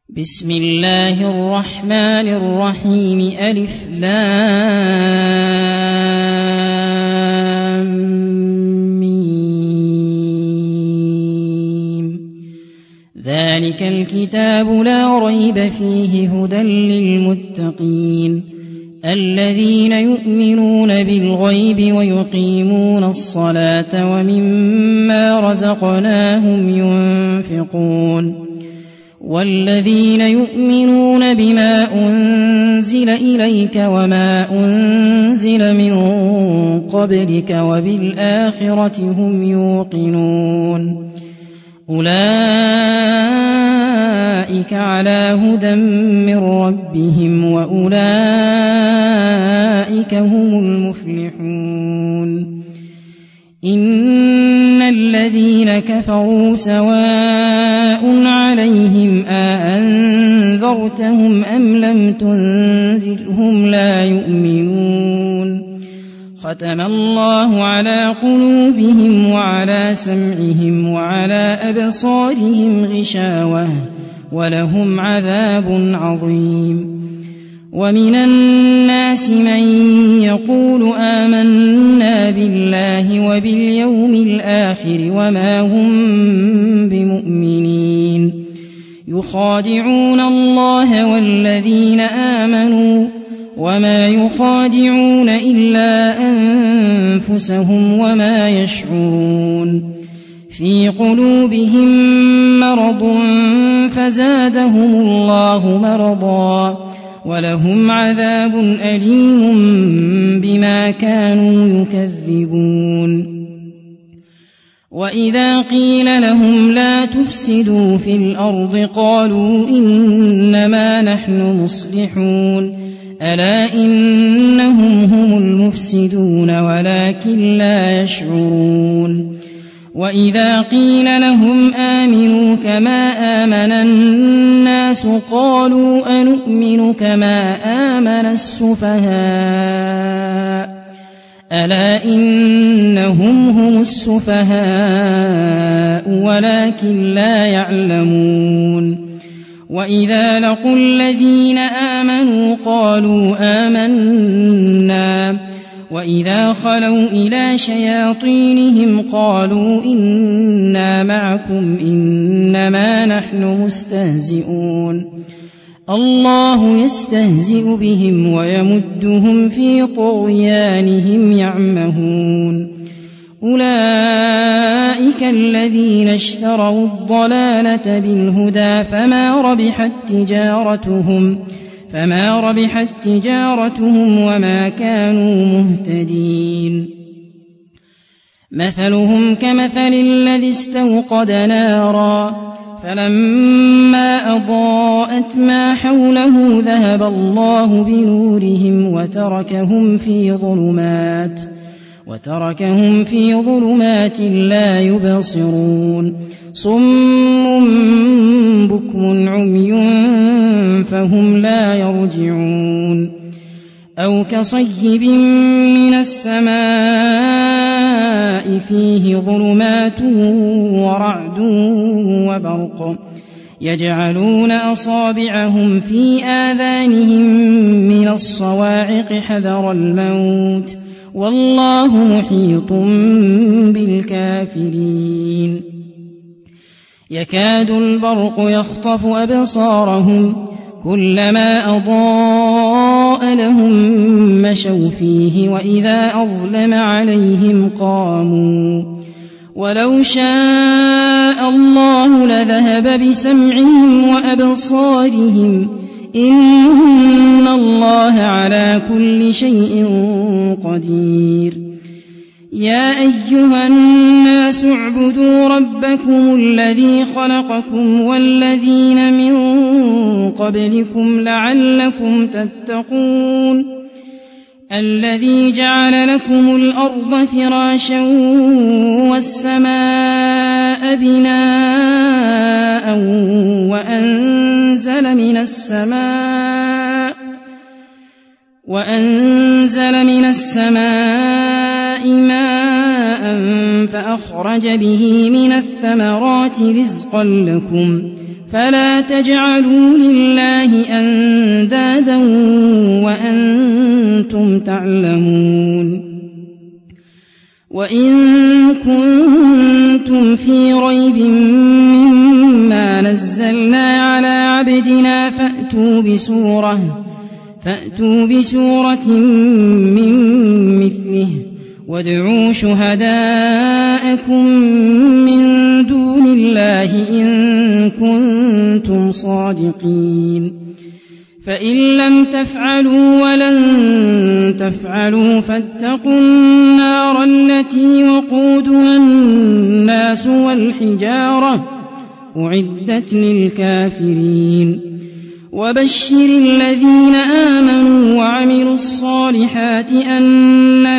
بسم الله الرحمن الرحيم ألف لام ميم ذلك الكتاب لا ريب فيه هدى للمتقين الذين يؤمنون بالغيب ويقيمون الصلاة ومما رزقناهم ينفقون والذين يؤمنون بما أنزل إليك وما أنزل من قبلك وبالآخرة هم يوقنون أولئك على هدى من ربهم وأولئك هم المفلحون إن الذين كفروا سواء عليهم أأنذرتهم أم لم تنذرهم لا يؤمنون ختم الله على قلوبهم وعلى سمعهم وعلى أبصارهم غشاوة ولهم عذاب عظيم ومن الناس من يقول آمنا بالله وباليوم الآخر وما هم بمؤمنين يخادعون الله والذين آمنوا وما يخادعون إلا أنفسهم وما يشعرون في قلوبهم مرض فزادهم الله مرضا ولهم عذاب أليم بما كانوا يكذبون وإذا قيل لهم لا تفسدوا في الأرض قالوا إنما نحن مصلحون ألا إنهم هم المفسدون ولكن لا يشعرون وإذا قيل لهم آمنوا كما آمن الناس قالوا أنؤمن كما آمن السفهاء ألا إنهم هم السفهاء ولكن لا يعلمون وإذا لقوا الذين آمنوا قالوا آمنا وإذا خلوا إلى شياطينهم قالوا إنا معكم إنما نحن مستهزئون الله يستهزئ بهم ويمدهم في طغيانهم يعمهون أولئك الذين اشتروا الضلالة بالهدى فما ربحت تجارتهم وما كانوا مهتدين مثلهم كمثل الذي استوقد نارا فلما أضاءت ما حوله ذهب الله بنورهم وتركهم في ظلمات لا يبصرون صم بكم عمي فهم لا يرجعون أو كصيب من السماء فيه ظلمات ورعد وبرق يجعلون أصابعهم في آذانهم من الصواعق حذر الموت والله محيط بالكافرين يكاد البرق يخطف أبصارهم كلما أضاء لهم مشوا فيه وإذا أظلم عليهم قاموا ولو شاء الله لذهب بسمعهم وأبصارهم إن الله على كل شيء قدير يا أيها الناس اعبدوا ربكم الذي خلقكم والذين من قبلكم لعلكم تتقون الذي جعل لكم الأرض فراشا والسماء بناء وأنزل من السماء ماء فأخرج به من الثمرات رزقا لكم فلا تجعلوا لله أندادا وأنتم تعلمون وإن كنتم في ريب مما نزلنا على عبدنا فأتوا بسورة من مثله وادعوا شهداءكم من دون الله إن كنتم صادقين فإن لم تفعلوا ولن تفعلوا فاتقوا النار التي وقودها الناس والحجارة أعدت للكافرين وبشر الذين آمنوا وعملوا الصالحات أن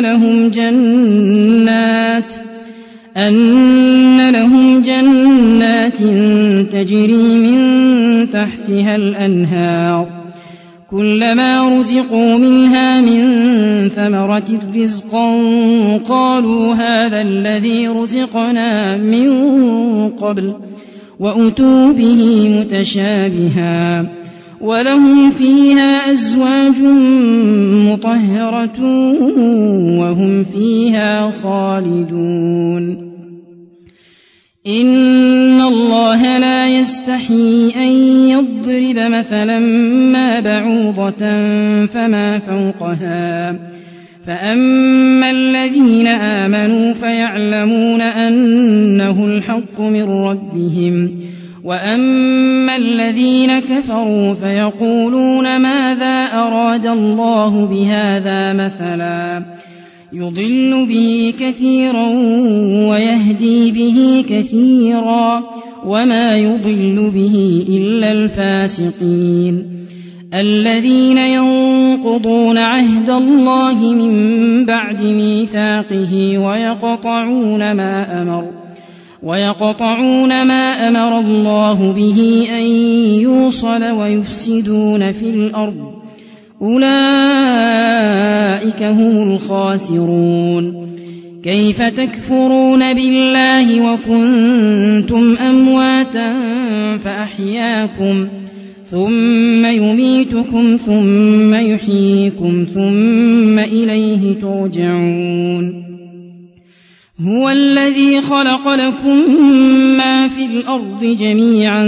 لهم جنات تجري من تحتها الأنهار كلما رزقوا منها من ثمرة رزقا قالوا هذا الذي رزقنا من قبل وأتوا به متشابها ولهم فيها أزواج مطهرة وهم فيها خالدون إن الله لا يستحيي أن يضرب مثلا ما بعوضة فما فوقها فأما الذين آمنوا فيعلمون أنه الحق من ربهم وأما الذين كفروا فيقولون ماذا أراد الله بهذا مثلا يضل به كثيرا ويهدي به كثيرا وما يضل به إلا الفاسقين الذين ينقضون عهد الله من بعد ميثاقه ويقطعون ما أمر الله به أن يوصل ويفسدون في الأرض أولئك هم الخاسرون كيف تكفرون بالله وكنتم أمواتا فأحياكم ثم يميتكم ثم يحييكم ثم إليه ترجعون هو الذي خلق لكم ما في الأرض جميعا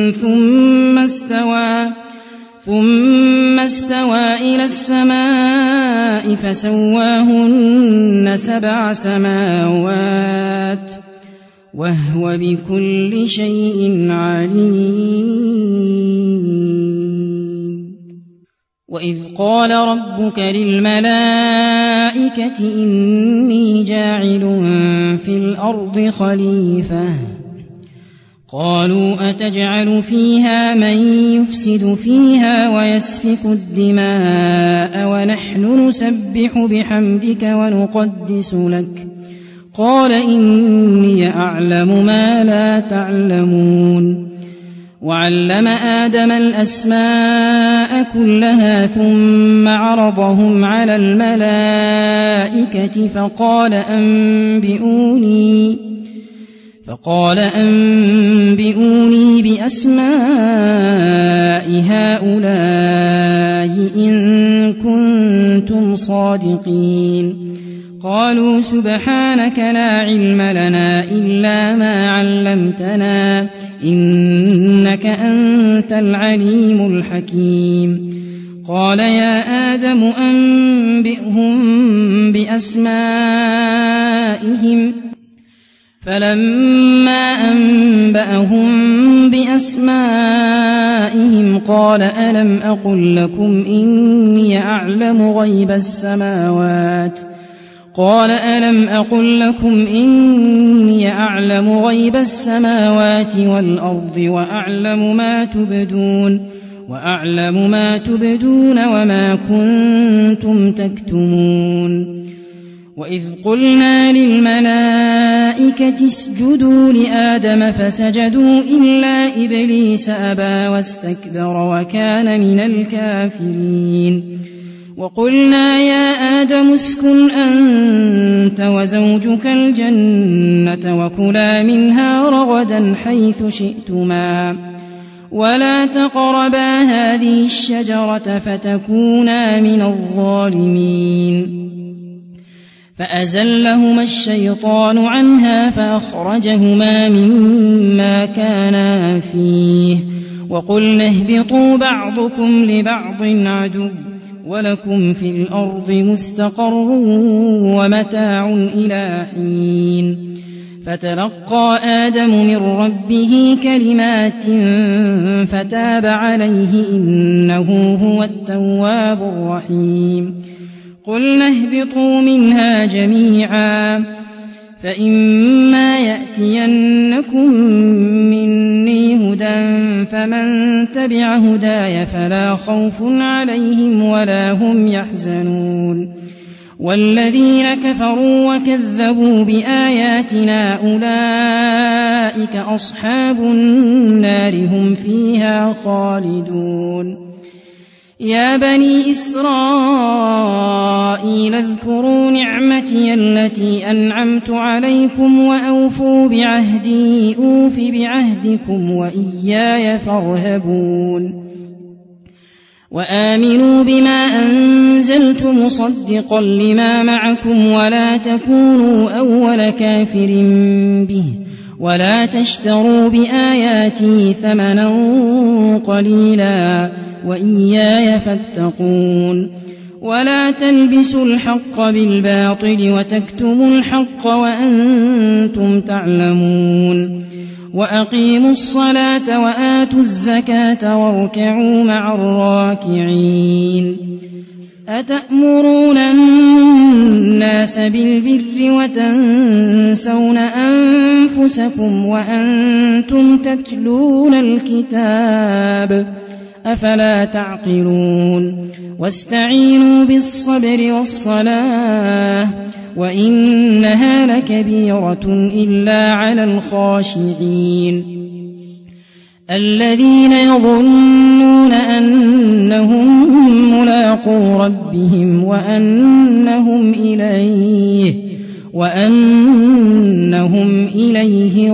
ثم استوى إلى السماء فسواهن 7 سماوات وهو بكل شيء عليم وإذ قال ربك للملائكة إني جاعل في الأرض خليفة قالوا أتجعل فيها من يفسد فيها ويسفك الدماء ونحن نسبح بحمدك ونقدس لك قال إني أعلم ما لا تعلمون وعلم آدم الأسماء كلها ثم عرضهم على الملائكة فقال أنبئوني بأسماء هؤلاء إن كنتم صادقين قالوا سبحانك لا علم لنا إلا ما علمتنا إنك أنت العليم الحكيم قال يا آدم أنبئهم بأسمائهم فلما أنبأهم بأسمائهم قال ألم أقل لكم إني أعلم غيب السماوات والأرض وأعلم ما تبدون وما كنتم تكتمون وإذ قلنا للملائكة اسجدوا لآدم فسجدوا إلا إبليس أبى واستكبر وكان من الكافرين وقلنا يا آدم اسكن أنت وزوجك الجنة وكلا منها رغدا حيث شئتما ولا تقربا هذه الشجرة فتكونا من الظالمين. فأزلهما الشيطان عنها فأخرجهما مما كانا فيه وقلنا اهبطوا بعضكم لبعض عدو ولكم في الأرض مستقر ومتاع إلى حين. فتلقى آدم من ربه كلمات فتاب عليه إنه هو التواب الرحيم. قلنا اهبطوا منها جميعا فإما يأتينكم مني هدى فمن تبع هداي فلا خوف عليهم ولا هم يحزنون. والذين كفروا وكذبوا بآياتنا أولئك أصحاب النار هم فيها خالدون. يا بني إسرائيل اذكروا نعمتي التي أنعمت عليكم وأوفوا بعهدي أوف بعهدكم وإياي فارهبون. وآمنوا بما أنزلت مصدقا لما معكم ولا تكونوا أول كافر به ولا تشتروا بآياتي ثمنا قليلا وإياي فاتقون. ولا تلبسوا الحق بالباطل وتكتموا الحق وأنتم تعلمون. وأقيموا الصلاة وآتوا الزكاة واركعوا مع الراكعين. أتأمرون الناس بالبر وتنسون أنفسكم وأنتم تتلون الكتاب أفلا تعقلون. واستعينوا بالصبر والصلاة وإنها لكبيرة إلا على الخاشعين الذين يظنون أنهم ملاقو ربهم وأنهم إليه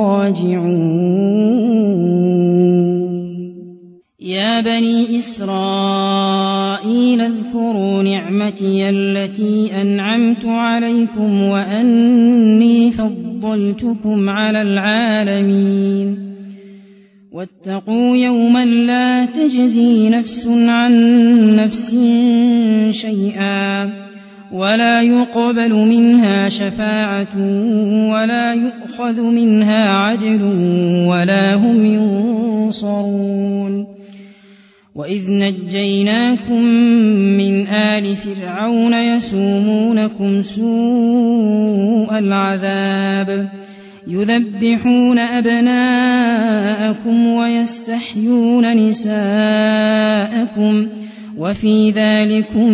راجعون. يا بني إسرائيل اذكروا نعمتي التي أنعمت عليكم وأني فضلتكم على العالمين. واتقوا يوما لا تجزي نفس عن نفس شيئا ولا يقبل منها شفاعة ولا يؤخذ منها عدل ولا هم ينصرون. وإذ نجيناكم من آل فرعون يسومونكم سوء العذاب يذبحون أبناءكم ويستحيون نساءكم وفي ذلكم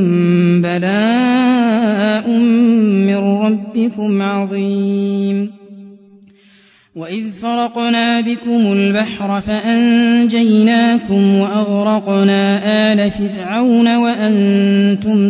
بلاء من ربكم عظيم. وإذ فرقنا بكم البحر فأنجيناكم وأغرقنا آل فرعون وأنتم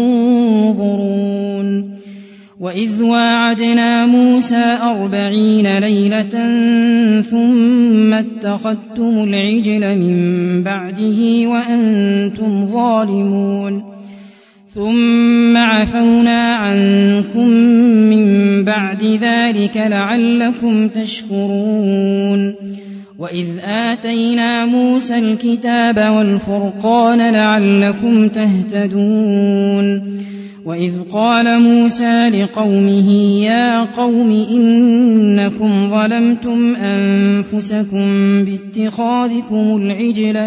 تنظرون. وإذ واعدنا موسى 40 ليلة ثم اتخذتم العجل من بعده وأنتم ظالمون ثم عفونا عنكم من بعد ذلك لعلكم تشكرون. وإذ آتينا موسى الكتاب والفرقان لعلكم تهتدون. وإذ قال موسى لقومه يا قوم إنكم ظلمتم أنفسكم باتخاذكم العجل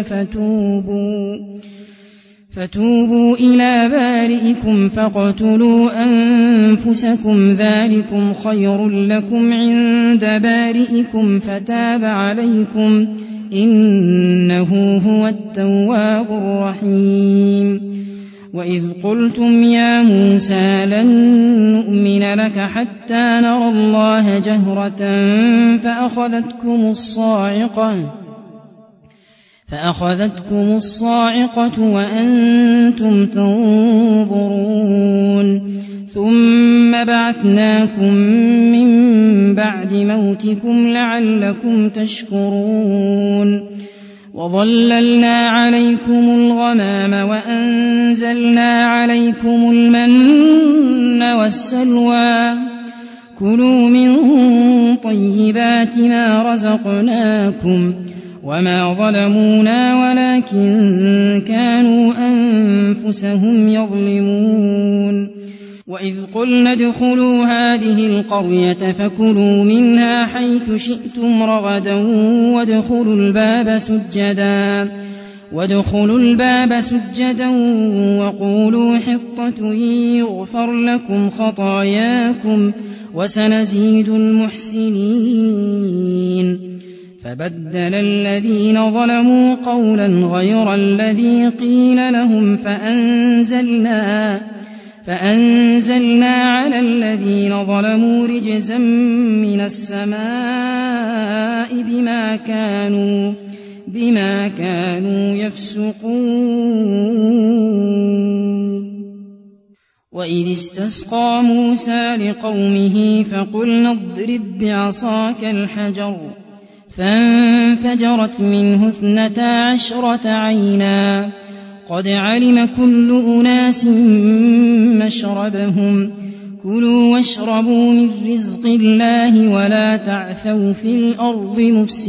فتوبوا إلى بارئكم فاقتلوا أنفسكم ذلكم خير لكم عند بارئكم فتاب عليكم إنه هو التواب الرحيم. وإذ قلتم يا موسى لن نؤمن لك حتى نرى الله جهرة فأخذتكم الصاعقة وأنتم تنظرون ثم بعثناكم من بعد موتكم لعلكم تشكرون. وظللنا عليكم الغمام وأنزلنا عليكم المن والسلوى كلوا من طيبات ما رزقناكم وما ظلمونا ولكن كانوا أنفسهم يظلمون وإذ قلنا ادخلوا هذه القرية فكلوا منها حيث شئتم رغدا وادخلوا الباب سجدا وقولوا حطة يغفر لكم خطاياكم وسنزيد المحسنين فبدل الذين ظلموا قولا غير الذي قيل لهم فأنزلنا على الذين ظلموا رجزا من السماء بما كانوا يفسقون وإذ استسقى موسى لقومه فقلنا اضرب بعصاك الحجر فانفجرت منه 12 عينا قد علم كل أناس مشربهم كلوا واشربوا من رزق الله ولا تعثوا في الأرض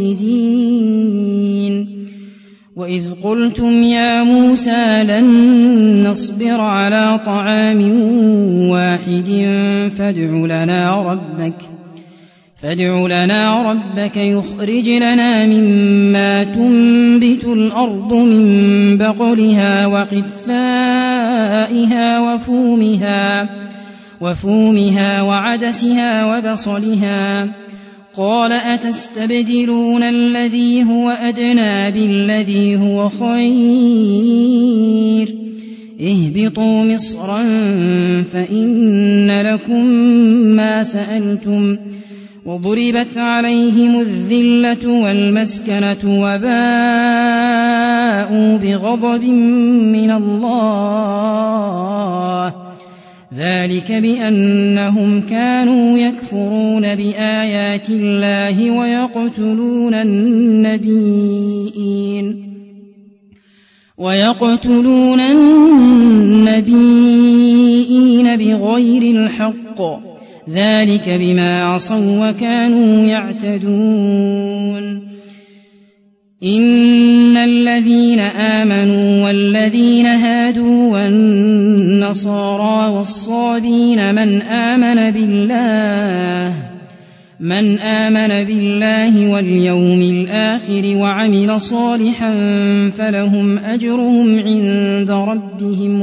مفسدين وإذ قلتم يا موسى لن نصبر على طعام واحد فادع لنا ربك يخرج لنا مما تنبت الأرض من بقلها وقثائها وفومها وعدسها وبصلها قال أتستبدلون الذي هو أدنى بالذي هو خير اهبطوا مصرا فإن لكم ما سألتم وضربت عليهم الذلة والمسكنة وباءوا بغضب من الله ذلك بأنهم كانوا يكفرون بآيات الله ويقتلون النبيين بغير الحق ذلك بما عصوا وكانوا يعتدون إن الذين آمنوا والذين هادوا والنصارى والصابين من آمن بالله واليوم الآخر وعمل صالحا فلهم أجرهم عند ربهم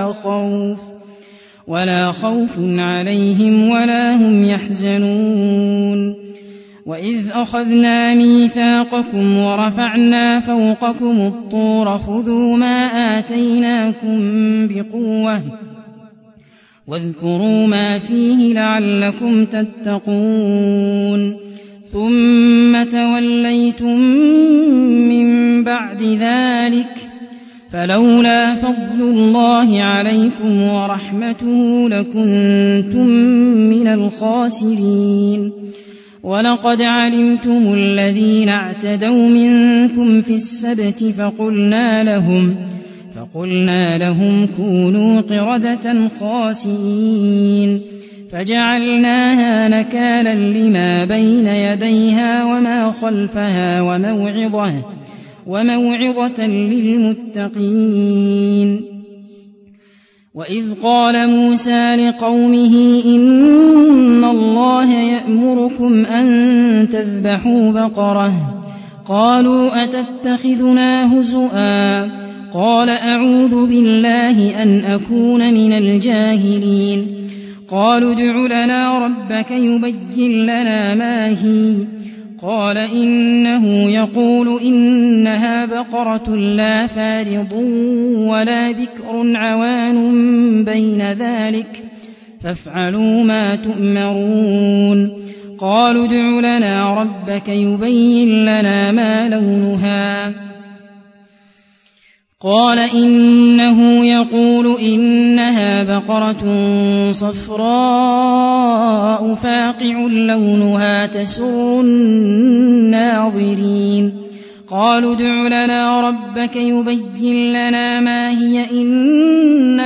ولا خوف عليهم ولا هم يحزنون وإذ أخذنا ميثاقكم ورفعنا فوقكم الطور خذوا ما آتيناكم بقوة واذكروا ما فيه لعلكم تتقون ثم توليتم من بعد ذلك فلولا فضل الله عليكم ورحمته لكنتم من الخاسرين ولقد علمتم الذين اعتدوا منكم في السبت فقلنا لهم كونوا قردة خاسئين فجعلناها نكالا لما بين يديها وما خلفها وموعظة للمتقين وإذ قال موسى لقومه إن الله يأمركم أن تذبحوا بقرة قالوا أتتخذنا هزؤا قال أعوذ بالله أن أكون من الجاهلين قالوا ادع لنا ربك يبين لنا ما هي قال إنه يقول إنها بقرة لا فارض ولا بكر عوان بين ذلك فافعلوا ما تؤمرون قالوا ادع لنا ربك يبين لنا ما لونها قال إنه يقول إنها بقرة صفراء فاقع لونها تسر الناظرين قالوا ادع لنا ربك يبين لنا ما هي إن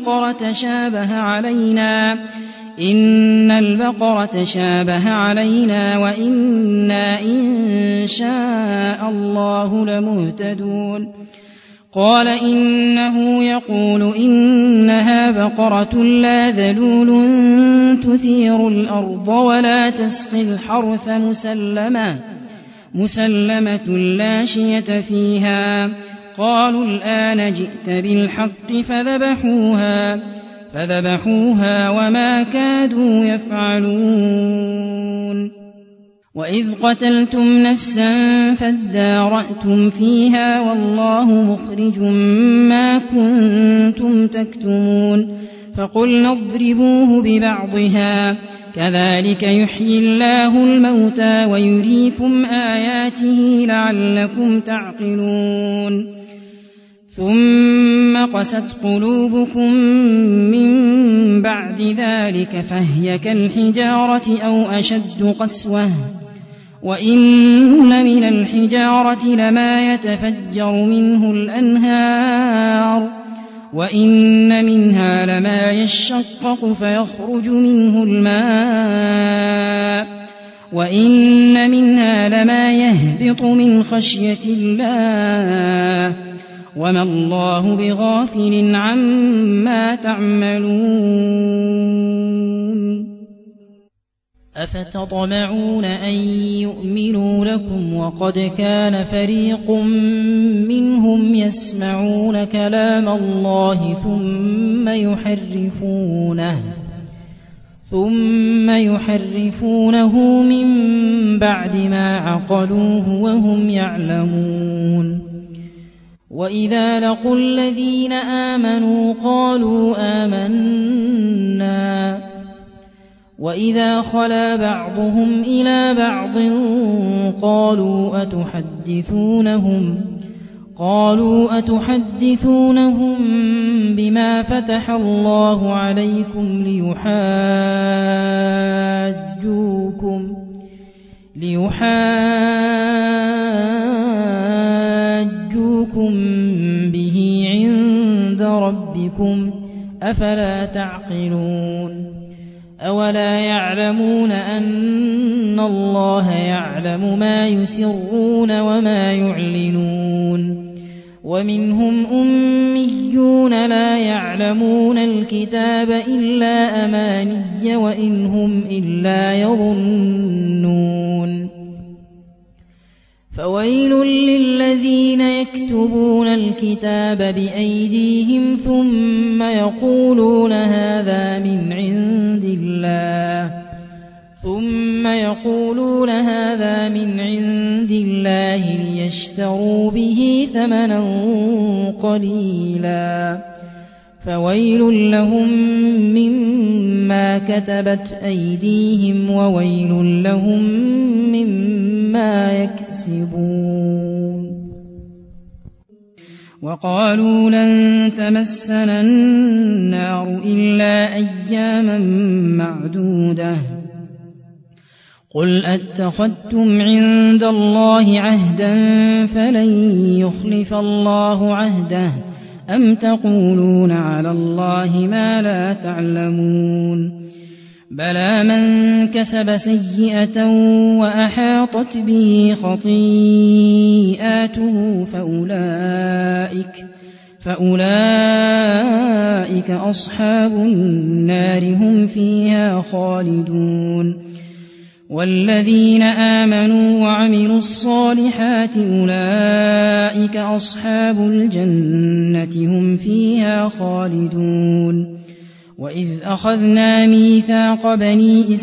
البقرة شابه علينا وإنا إن شاء الله لمهتدون قال إنه يقول إنها بقرة لا ذلول تثير الأرض ولا تسقي الحرث مسلمة لا شية فيها قالوا الآن جئت بالحق فذبحوها وما كادوا يفعلون وإذ قتلتم نفسا فادارأتم فيها والله مخرج ما كنتم تكتمون فقلنا اضربوه ببعضها كذلك يحيي الله الموتى ويريكم آياته لعلكم تعقلون ثم قست قلوبكم من بعد ذلك فهي كالحجارة أو أشد قسوة وإن من الحجارة لما يتفجر منه الأنهار وإن منها لما يشقق فيخرج منه الماء وإن منها لما يهبط من خشية الله وما الله بغافل عما تعملون أفتطمعون أن يؤمنوا لكم وقد كان فريق منهم يسمعون كلام الله ثم يحرفونه من بعد ما عقلوه وهم يعلمون وإذا لقوا الذين آمنوا قالوا آمنا وإذا خلا بعضهم إلى بعض قالوا أتحدثونهم بما فتح الله عليكم ليحاجوكم به عند ربكم أفلا تعقلون أولا يعلمون أن الله يعلم ما يسرون وما يعلنون ومنهم أميون لا يعلمون الكتاب إلا أماني وإن هم إلا يظنون فويل للذين يكتبون الكتاب بأيديهم ثم يقولون هذا من عند الله ليشتروا به ثمنا قليلا فويل لهم مما كتبت أيديهم وويل لهم مما يكسبون وقالوا لن تمسنا النار إلا أياما معدودة قل أتخذتم عند الله عهدا فلن يخلف الله عهده أم تقولون على الله ما لا تعلمون بلى من كسب سيئة وأحاطت به خطيئاته فأولئك أصحاب النار هم فيها خالدون والذين آمنوا وعملوا الصالحات أولئك أصحاب الجنة هم فيها خالدون وإذ أخذنا ميثاق بني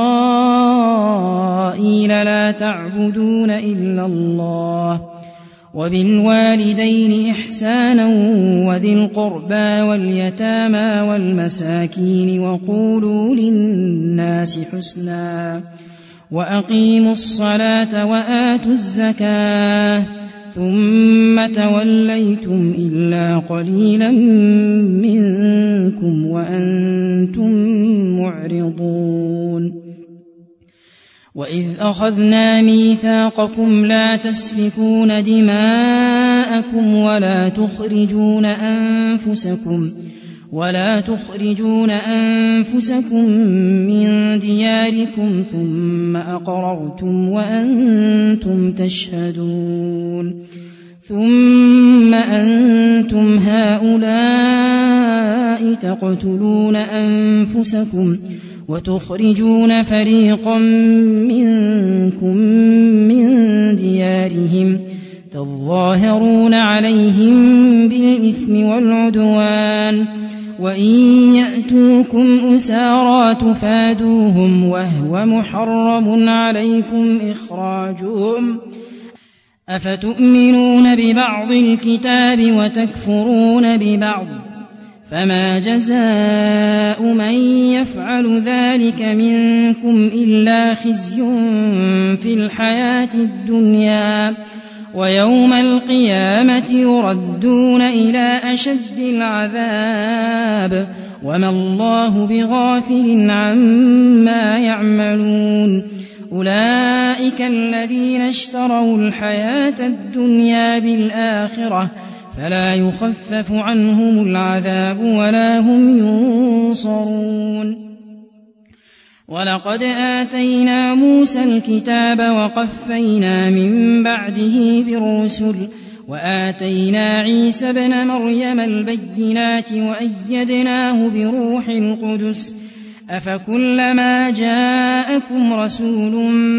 إسرائيل لا تعبدون إلا الله وبالوالدين إحسانا وذي القربى واليتامى والمساكين وقولوا للناس حسنا وأقيموا الصلاة وآتوا الزكاة ثم توليتم إلا قليلا منكم وأنتم معرضون وإذ أخذنا ميثاقكم لا تسفكون دماءكم ولا تخرجون أنفسكم من دياركم ثم أقررتم وأنتم تشهدون ثم أنتم هؤلاء تقتلون أنفسكم وتخرجون فريقا منكم من ديارهم تظاهرون عليهم بالإثم والعدوان وإن يأتوكم أسارى تفادوهم وهو محرم عليكم إخراجهم أفتؤمنون ببعض الكتاب وتكفرون ببعض فما جزاء من يفعل ذلك منكم إلا خزي في الحياة الدنيا ويوم القيامة يردون إلى أشد العذاب وما الله بغافل عما يعملون أولئك الذين اشتروا الحياة الدنيا بالآخرة فلا يخفف عنهم العذاب ولا هم ينصرون ولقد آتينا موسى الكتاب وقفينا من بعده بالرسل وآتينا عيسى ابن مريم البينات وأيدناه بروح القدس أفكلما جاءكم رسول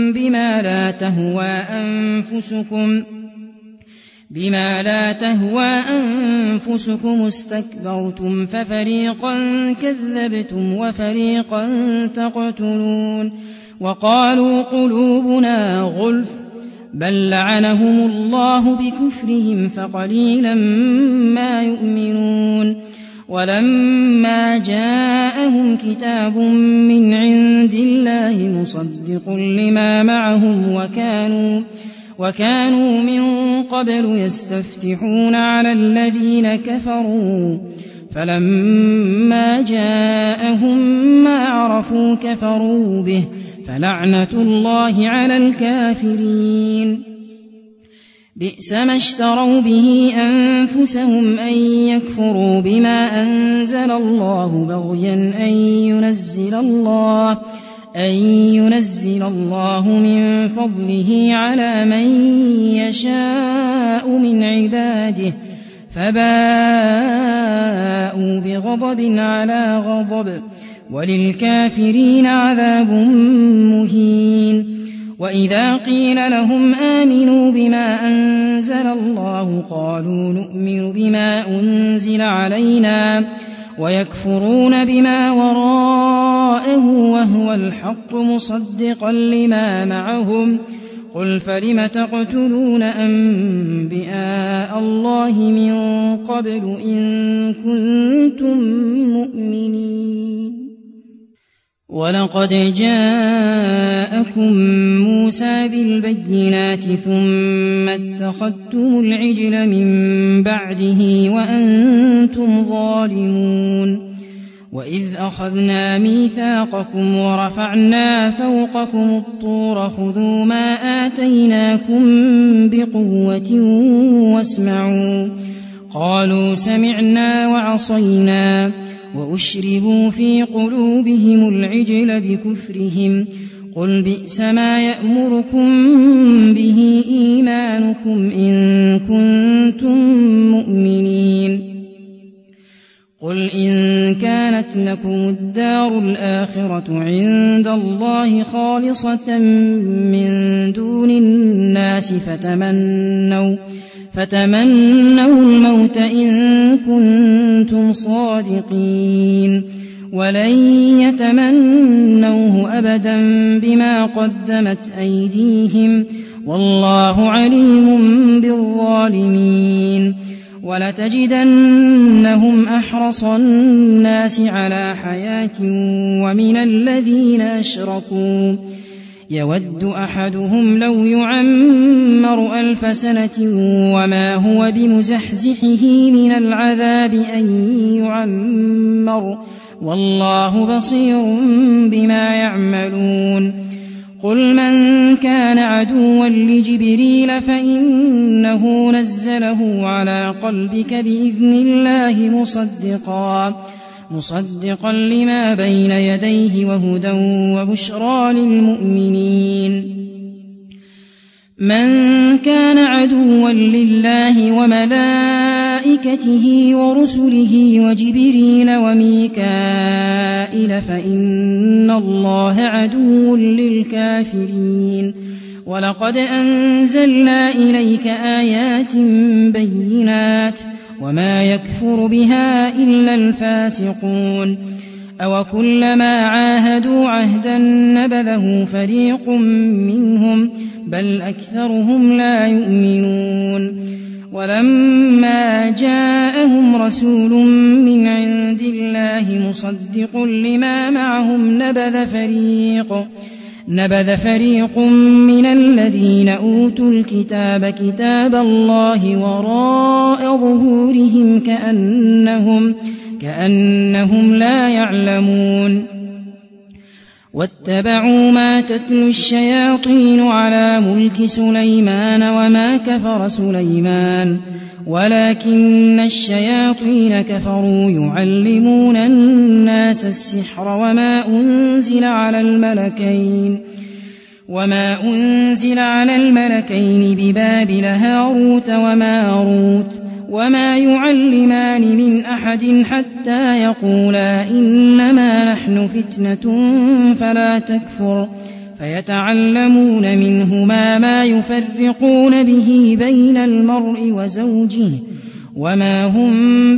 بما لا تهوى أنفسكم استكبرتم ففريقا كذبتم وفريقا تقتلون وقالوا قلوبنا غلف بل لعنهم الله بكفرهم فقليلا ما يؤمنون ولما جاءهم كتاب من عند الله مصدق لما معهم وكانوا من قبل يستفتحون على الذين كفروا فلما جاءهم ما عرفوا كفروا به فلعنة الله على الكافرين بئس ما اشتروا به أنفسهم أن يكفروا بما أنزل الله بغيا أن ينزل الله من فضله على من يشاء من عباده فباءوا بغضب على غضب وللكافرين عذاب مهين وإذا قيل لهم آمنوا بما أنزل الله قالوا نؤمن بما أنزل علينا ويكفرون بما وراءه وهو الحق مصدقا لما معهم قل فلم تقتلون أنبياء الله من قبل إن كنتم مؤمنين ولقد جاءكم موسى بالبينات ثم اتخذتم العجل من بعده وأنتم ظالمون وإذ أخذنا ميثاقكم ورفعنا فوقكم الطور خذوا ما آتيناكم بقوة واسمعوا قالوا سمعنا وعصينا وأشربوا في قلوبهم العجل بكفرهم قل بئس ما يأمركم به إيمانكم إن كنتم مؤمنين قل إن كانت لكم الدار الآخرة عند الله خالصة من دون الناس فتمنوا الموت إن كنتم صادقين ولن يتمنوه أبدا بما قدمت أيديهم والله عليم بالظالمين ولتجدنهم أحرص الناس على حياة ومن الذين أشركوا يود أحدهم لو يعمر 1000 سنة وما هو بمزحزحه من العذاب أن يعمر والله بصير بما يعملون قل من كان عدوا لجبريل فإنه نزله على قلبك بإذن الله مصدقا لما بين يديه وهدى وبشرى للمؤمنين من كان عدوا لله وملائكته ورسله وجبريل وميكائيل فإن الله عدو للكافرين ولقد أنزلنا إليك آيات بينات وما يكفر بها إلا الفاسقون أوكلما عاهدوا عهدا نبذه فريق منهم بل أكثرهم لا يؤمنون ولما جاءهم رسول من عند الله مصدق لما معهم نبذ فريق من الذين أوتوا الكتاب كتاب الله وراء ظهورهم كأنهم لا يعلمون واتبعوا ما تتلو الشياطين على ملك سليمان وما كفر سليمان ولكن الشياطين كفروا يعلمون الناس السحر وما أنزل على الملكين ببابل هاروت وماروت وما يعلمان من أحد حتى يقولا إنما نحن فتنة فلا تكفر فيتعلمون منهما ما يفرقون به بين المرء وزوجه وما هم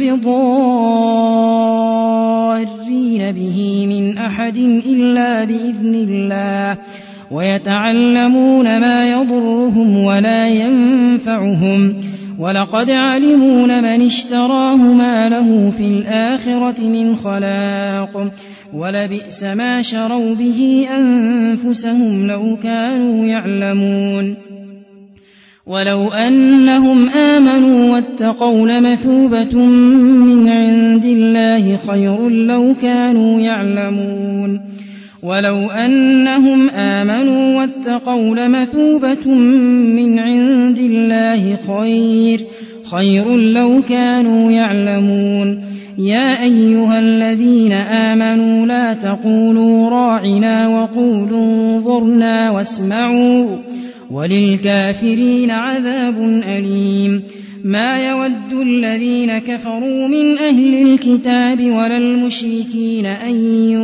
بضارين به من أحد إلا بإذن الله ويتعلمون ما يضرهم ولا ينفعهم ولقد علموا لمن اشتراه ما له في الآخرة من خلاق ولبئس ما شروا به أنفسهم لو كانوا يعلمون ولو أنهم آمنوا واتقوا لمثوبة من عند الله خير لو كانوا يعلمون ولو أنهم آمنوا واتقوا لمثوبة من عند الله خير لو كانوا يعلمون يا أيها الذين آمنوا لا تقولوا راعنا وقولوا انظرنا واسمعوا وللكافرين عذاب أليم ما يود الذين كفروا من أهل الكتاب ولا المشركين أن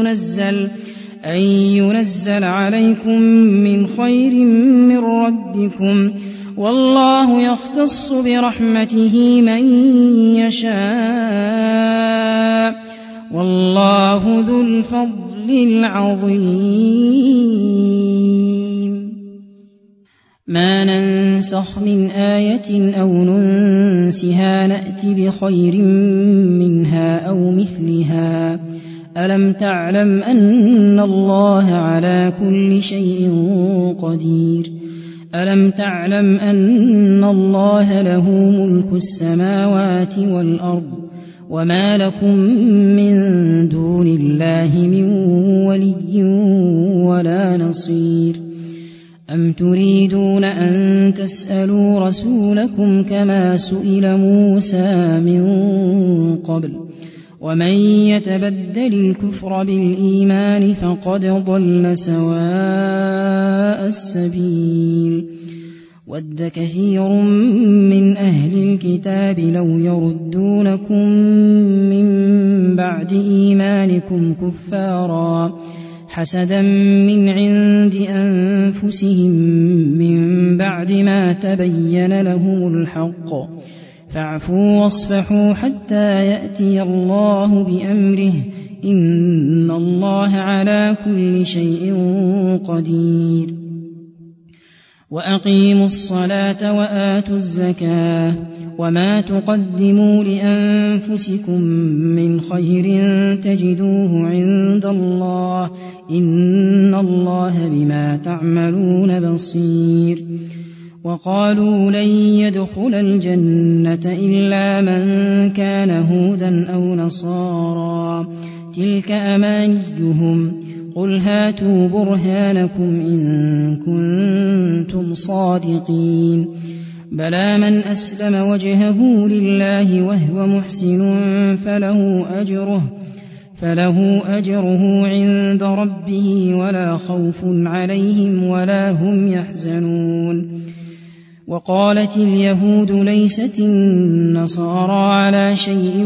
ينزل عليكم من خير من ربكم والله يختص برحمته من يشاء والله ذو الفضل العظيم ما ننسخ من آية أو ننسها نأت بخير منها أو مثلها ألم تعلم أن الله على كل شيء قدير ألم تعلم أن الله له ملك السماوات والأرض وما لكم من دون الله من ولي ولا نصير أم تريدون أن تسألوا رسولكم كما سئل موسى من قبل ومن يتبدل الكفر بالإيمان فقد ضل سواء السبيل ود كثير من أهل الكتاب لو يردونكم من بعد إيمانكم كفارا حسدا من عند أنفسهم من بعد ما تبين لهم الحق فاعفوا واصفحوا حتى يأتي الله بأمره إن الله على كل شيء قدير وأقيموا الصلاة وآتوا الزكاة وما تقدموا لأنفسكم من خير تجدوه عند الله إن الله بما تعملون بصير وقالوا لن يدخل الجنة إلا من كان هودا أو نصارى تلك أمانيهم قل هاتوا برهانكم إن كنتم صادقين بلى من أسلم وجهه لله وهو محسن فله أجره عند ربه ولا خوف عليهم ولا هم يحزنون وقالت اليهود ليست النصارى على شيء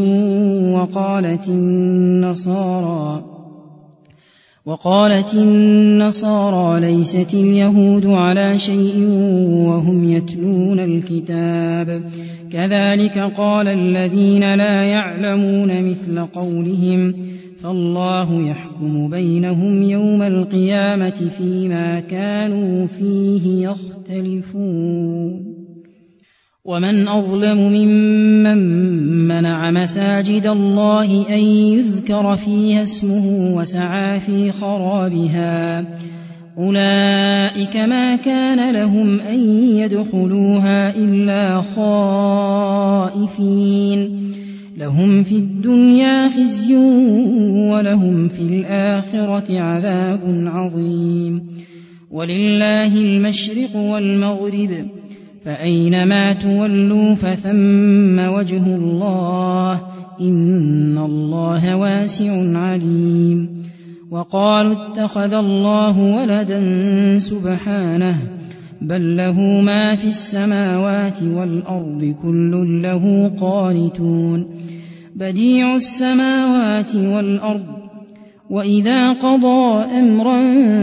وقالت النصارى ليست اليهود على شيء وهم يتلون الكتاب كذلك قال الذين لا يعلمون مثل قولهم فالله يحكم بينهم يوم القيامة فيما كانوا فيه يختلفون ومن أظلم ممن منع مساجد الله أن يذكر فيها اسمه وسعى في خرابها أولئك ما كان لهم أن يدخلوها إلا خائفين لهم في الدنيا خزي ولهم في الآخرة عذاب عظيم ولله المشرق والمغرب فأينما تولوا فثم وجه الله إن الله واسع عليم وقالوا اتخذ الله ولدا سبحانه بل له ما في السماوات والأرض كل له قانتون بديع السماوات والأرض وإذا قضى أمرا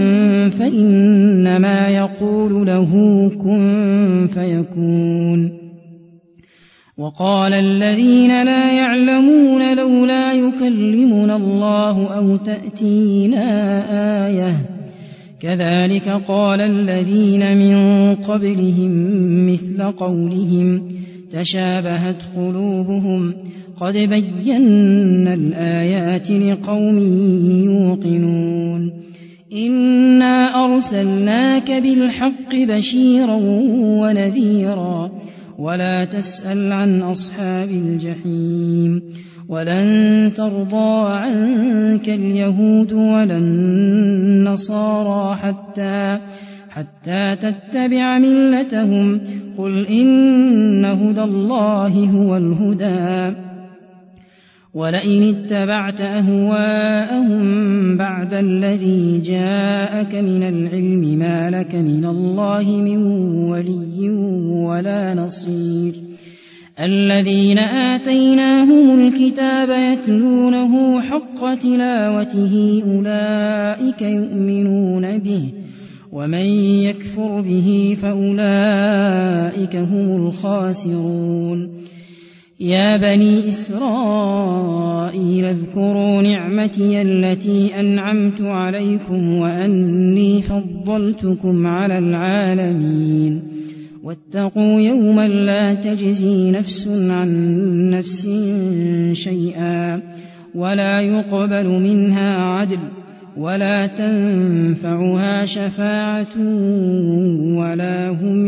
فإنما يقول له كن فيكون وقال الذين لا يعلمون لولا يكلمنا الله أو تأتينا آية كذلك قال الذين من قبلهم مثل قولهم تشابهت قلوبهم قد بينا الآيات لقوم يوقنون إنا أرسلناك بالحق بشيرا ونذيرا ولا تسأل عن أصحاب الجحيم ولن ترضى عنك اليهود ولا النصارى حتى تتبع ملتهم قل إن هدى الله هو الهدى ولئن اتبعت أهواءهم بعد الذي جاءك من العلم ما لك من الله من ولي ولا نصير الذين آتيناهم الكتاب يتلونه حق تلاوته أولئك يؤمنون به ومن يكفر به فأولئك هم الخاسرون يا بني إسرائيل اذكروا نعمتي التي أنعمت عليكم وأني فضلتكم على العالمين واتقوا يوما لا تجزي نفس عن نفس شيئا ولا يقبل منها عدل ولا تنفعها شفاعة ولا هم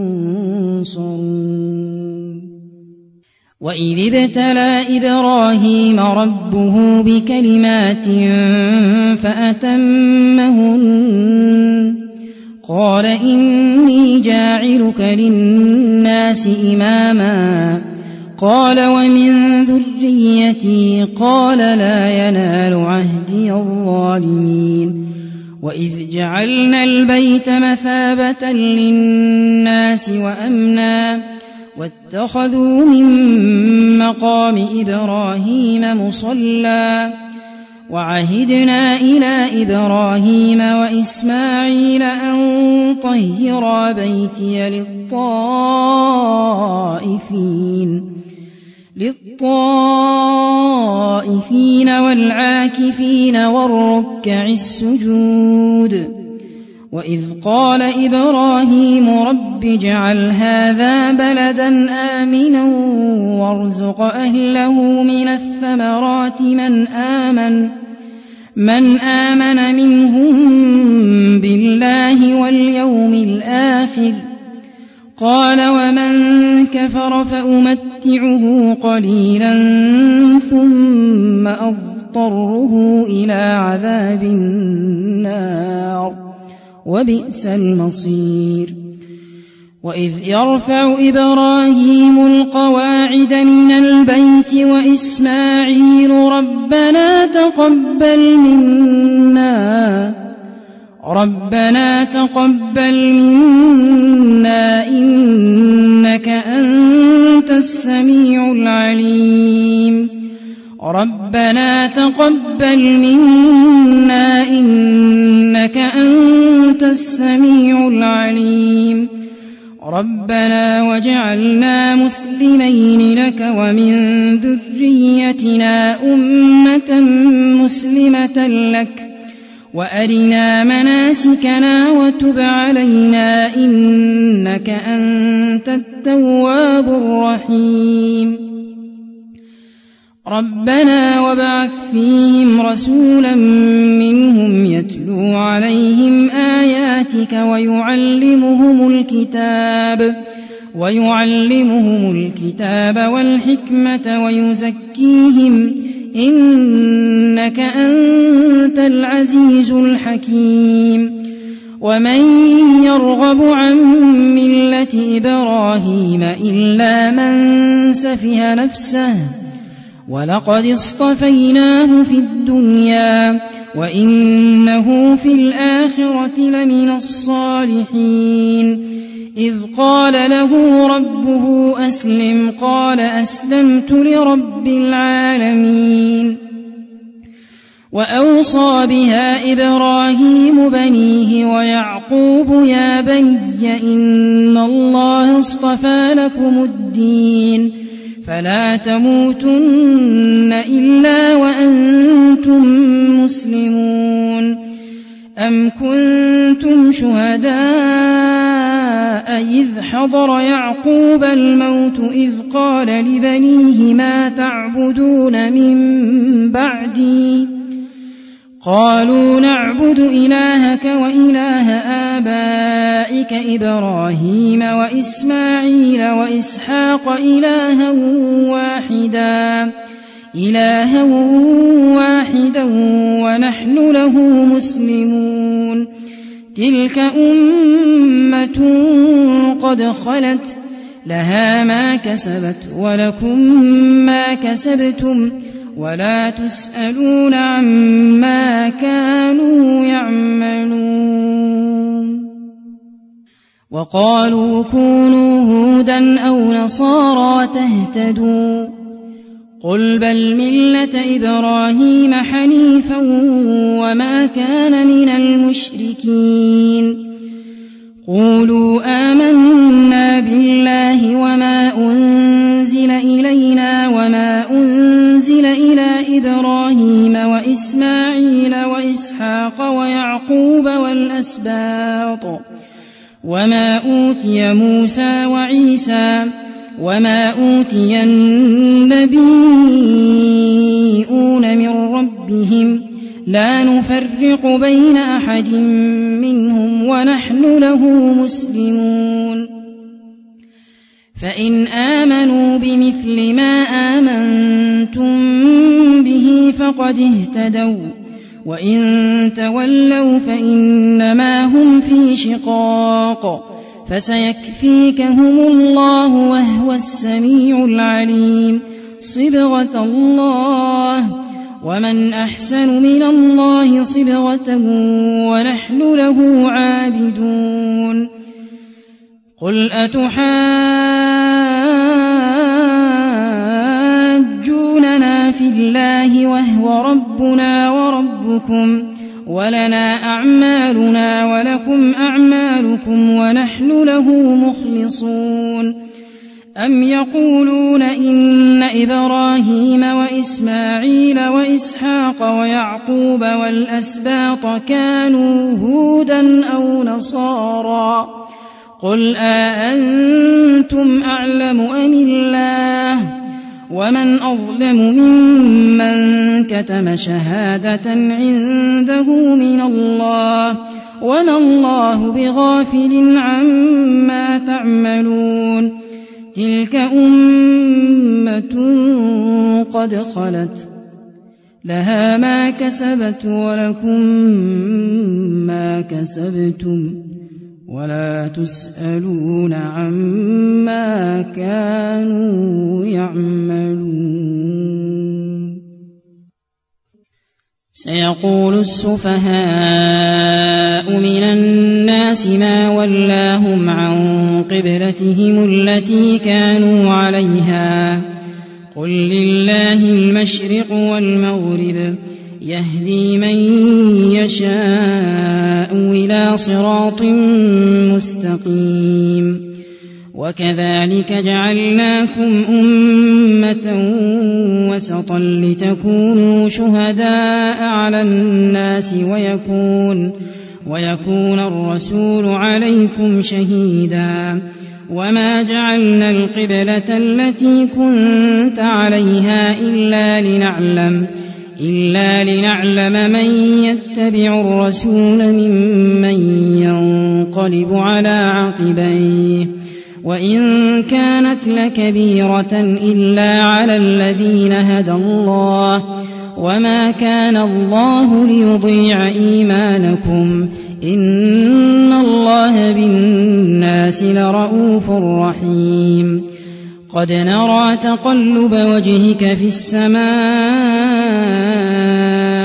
ينصرون وإذ ابتلى إبراهيم ربه بكلمات فأتمهن قال إني جاعلك للناس إماما قال ومن ذريتي قال لا ينال عهدي الظالمين وإذ جعلنا البيت مثابة للناس وأمنا واتخذوا من مقام إبراهيم مصلى وعهدنا إلى إبراهيم وإسماعيل أن طهرا بيتي للطائفين والعاكفين والركع السجود وإذ قال إبراهيم رب اجعل هذا بلدا آمنا وارزق أهله من الثمرات من آمن منهم بالله واليوم الآخر قال ومن كفر فأمتعه قليلا ثم فاضطره إلى عذاب النار وبئس المصير. وإذ يرفع إبراهيم القواعد من البيت وإسماعيل ربنا تقبل منا إنك أنت السميع العليم ربنا تقبل منا إنك أنت السميع العليم ربنا واجعلنا مسلمين لك ومن ذريتنا أمة مسلمة لك وأرنا مناسكنا وتب علينا إنك أنت التواب الرحيم ربنا وابعث فيهم رسولا منهم يتلو عليهم آياتك ويعلمهم الكتاب والحكمة ويزكيهم إنك أنت العزيز الحكيم ومن يرغب عن ملة إبراهيم إلا من سفه نفسه ولقد اصطفيناه في الدنيا وإنه في الآخرة لمن الصالحين إذ قال له ربه أسلم قال أسلمت لرب العالمين وأوصى بها إبراهيم بنيه ويعقوب يا بني إن الله اصطفى لكم الدين فلا تموتن إلا وأنتم مسلمون أم كنتم شهداء إذ حضر يعقوب الموت إذ قال لبنيه ما تعبدون من بعدي قالوا نعبد إلهك وإله آبائك إبراهيم وإسماعيل وإسحاق إلها واحدا ونحن له مسلمون تلك أمة قد خلت لها ما كسبت ولكم ما كسبتم ولا تسألون عما كانوا يعملون وقالوا كونوا هودا أو نصارى تهتدوا قل بل ملة إبراهيم حنيفا وما كان من المشركين قولوا آمنا بالله وما أنزل إلينا وما أنزل إلى إبراهيم وإسماعيل وإسحاق ويعقوب والأسباط وما أوتي موسى وعيسى وما أوتي النبيون من ربهم لا نفرق بين أحد منهم ونحن له مسلمون فإن آمنوا بمثل ما آمنتم به فقد اهتدوا وإن تولوا فإنما هم في شقاق فسيكفيكهم الله وهو السميع العليم صبغة الله ومن أحسن من الله صبغة ونحن له عابدون قل أتحاجوننا في الله وهو ربنا وربكم ولنا أعمالنا ولكم أعمالكم ونحن له مخلصون أم يقولون إن إبراهيم وإسماعيل وإسحاق ويعقوب والأسباط كانوا هودا أو نصارى قل أأنتم أعلم أم الله ومن أظلم ممن كتم شهادة عنده من الله وما الله بغافل عما تعملون تلك أمة قد خلت لها ما كسبت ولكم ما كسبتم ولا تسألون عما كانوا يعملون. سيقول السفهاء من الناس ما ولاهم عن قبلتهم التي كانوا عليها قل لله المشرق والمغرب يهدي من يشاء إلى صراط مستقيم. وكذلك جعلناكم أمة وسطا لتكونوا شهداء على الناس ويكون الرسول عليكم شهيدا. وما جعلنا القبلة التي كنت عليها إلا لنعلم من يتبع الرسول ممن ينقلب على عقبيه وإن كانت لكبيرة إلا على الذين هدى الله وما كان الله ليضيع إيمانكم إن الله بالناس لرءوف رحيم. قد نرى تقلب وجهك في السماء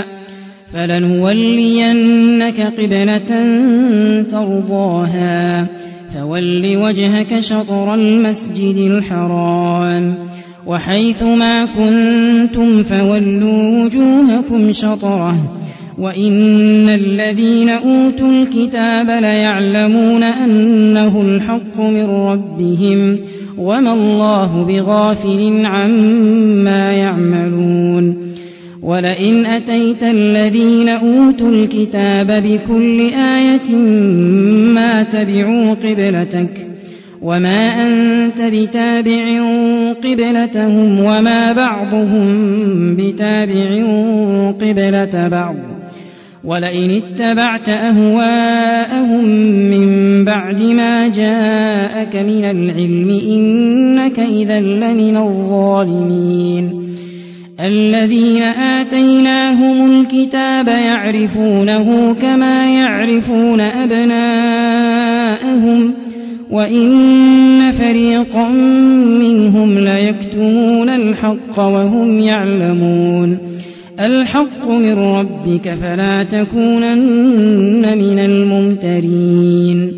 فلنولينك قبلة ترضاها فول وجهك شطر المسجد الحرام وحيث ما كنتم فولوا وجوهكم شطره وإن الذين أوتوا الكتاب ليعلمون أنه الحق من ربهم وما الله بغافل عما يعملون. ولئن أتيت الذين أوتوا الكتاب بكل آية ما تبعوا قبلتك وما أنت بتابع قبلتهم وما بعضهم بتابع قبلة بعض ولئن اتبعت أهواءهم من بعد ما جاءك من العلم إنك إذا لمن الظالمين. الذين آتيناهم الكتاب يعرفونه كما يعرفون أبناءهم وإن فريقا منهم ليكتمون الحق وهم يعلمون. الحق من ربك فلا تكونن من الممترين.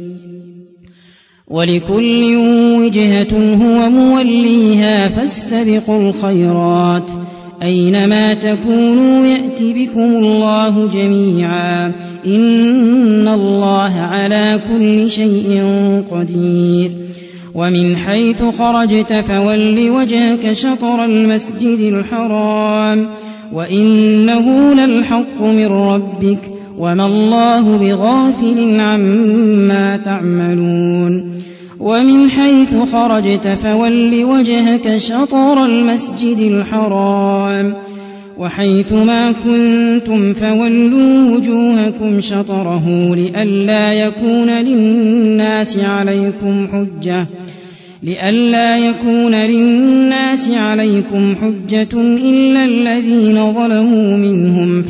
ولكل وجهة هو موليها فاستبقوا الخيرات أينما تكونوا يأت بكم الله جميعا إن الله على كل شيء قدير. ومن حيث خرجت فول وجهك شطر المسجد الحرام وإنه للحق من ربك وما الله بغافل عما تعملون. ومن حيث خرجت فول وجهك شطر المسجد الحرام وحيث ما كنتم فولوا وجوهكم شطره لئلا يكون للناس عليكم حجة إلا الذين ظلموا منهم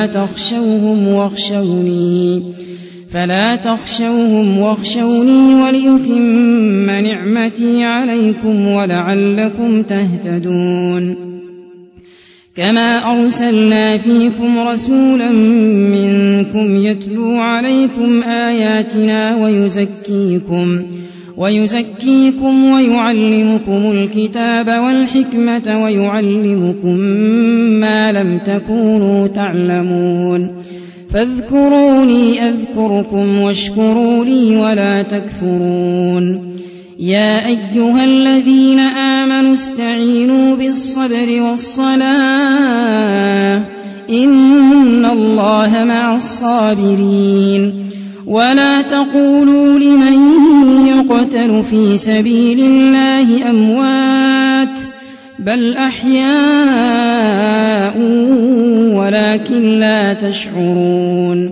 فلا تخشوهم واخشوني وليتم نعمتي عليكم ولعلكم تهتدون. كما أرسلنا فيكم رسولا منكم يتلو عليكم آياتنا ويزكيكم ويعلمكم الكتاب والحكمة ويعلمكم ما لم تكونوا تعلمون. فاذكروني أذكركم واشكروا لي ولا تكفرون. يا أيها الذين آمنوا استعينوا بالصبر والصلاة إن الله مع الصابرين. ولا تقولوا لمن يقتل في سبيل الله أموات بل أحياء ولكن لا تشعرون.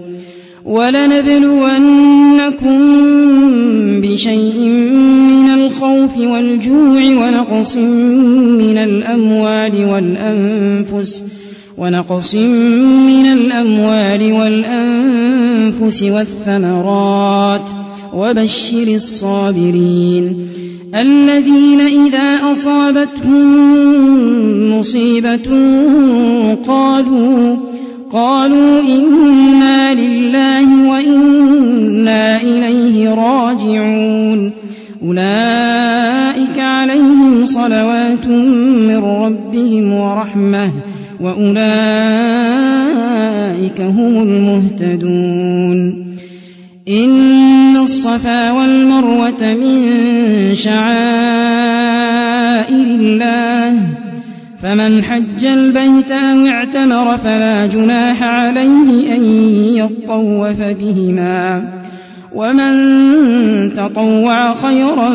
ولنبلونكم بشيء من الخوف والجوع ونقص من الأموال ونقص من الأموال والأنفس والثمرات وبشر الصابرين الذين إذا أصابتهم مصيبة قالوا إنا لله وإنا إليه راجعون أولئك عليهم صلوات من ربهم ورحمة وأولئك هم المهتدون إن الصفا والمروة من شعائر الله فمن حج البيت أو اعتمر فلا جناح عليه أن يطوف بهما ومن تطوع خيرا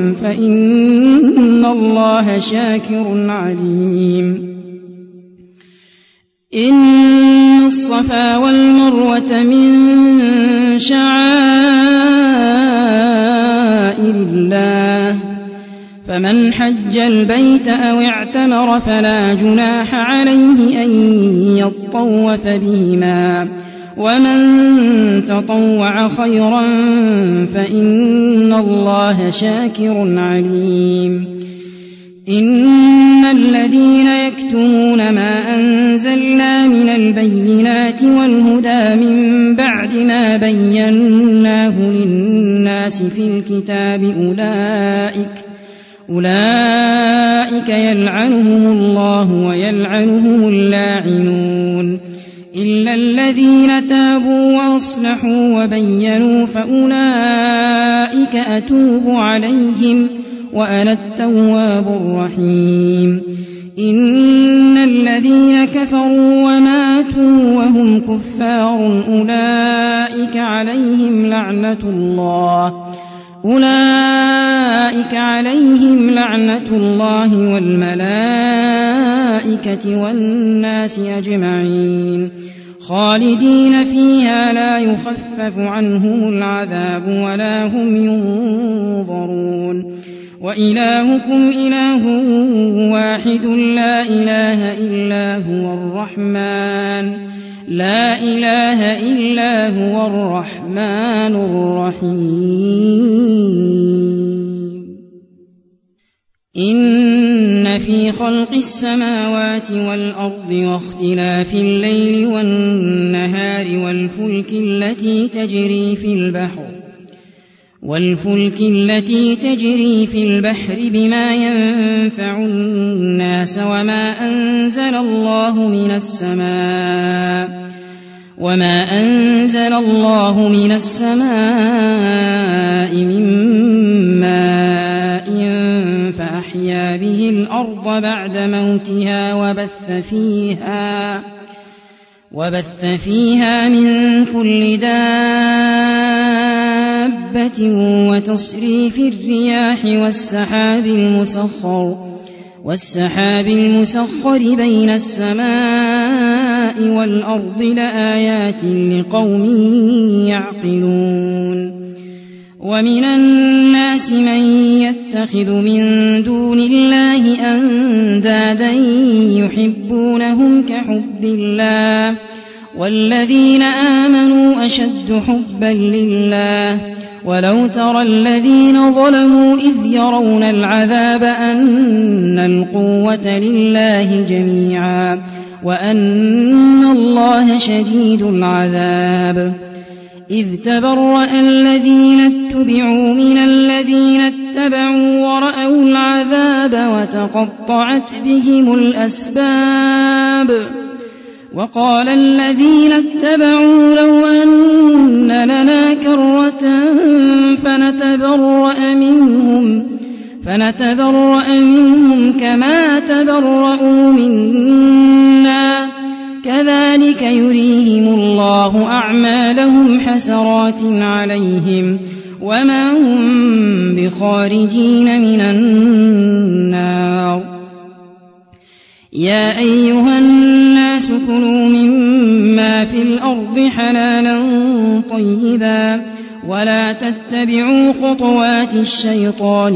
فإن الله شاكر عليم إن الصفا والمروة من شعائر الله فمن حج البيت أو اعتمر فلا جناح عليه أن يطوف بهما ومن تطوع خيرا فإن الله شاكر عليم إن الذين يكتمون ما أنزلنا من البينات والهدى من بعد ما بيناه للناس في الكتاب أولئك يلعنهم الله ويلعنهم اللاعنون إلا الذين تابوا وأصلحوا وبينوا فأولئك أتوب عليهم وأنا التواب الرحيم إن الذين كفروا وماتوا وهم كفار أولئك عليهم لعنة الله والملائكة والناس أجمعين خالدين فيها لا يخفف عنهم العذاب ولا هم ينظرون وإلهكم إله واحد لا إله إلا هو الرحمن الرحيم إن في خلق السماوات والأرض واختلاف الليل والنهار والفلك التي تجري في البحر بما ينفع الناس وما أنزل الله من السماء من ماء فأحيا به الأرض بعد موتها وبث فيها من كل دابة وتصريف الرياح والسحاب المسخر بين السماء والأرض لآيات لقوم يعقلون ومن الناس من يتخذ من دون الله أندادا يحبونهم كحب الله والذين آمنوا أشد حبا لله ولو ترى الذين ظلموا إذ يرون العذاب أن القوة لله جميعا وأن الله شديد العذاب إذ تبرأ الذين اتبعوا من الذين اتبعوا ورأوا العذاب وتقطعت بهم الأسباب وقال الذين اتبعوا لو أن لنا كرة فنتبرأ منهم كما تبرؤوا منا كذلك يريهم الله أعمالهم حسرات عليهم وما هم بخارجين من النار يا أيها الناس كلوا مما في الأرض حلالا طيبا ولا تتبعوا خطوات الشيطان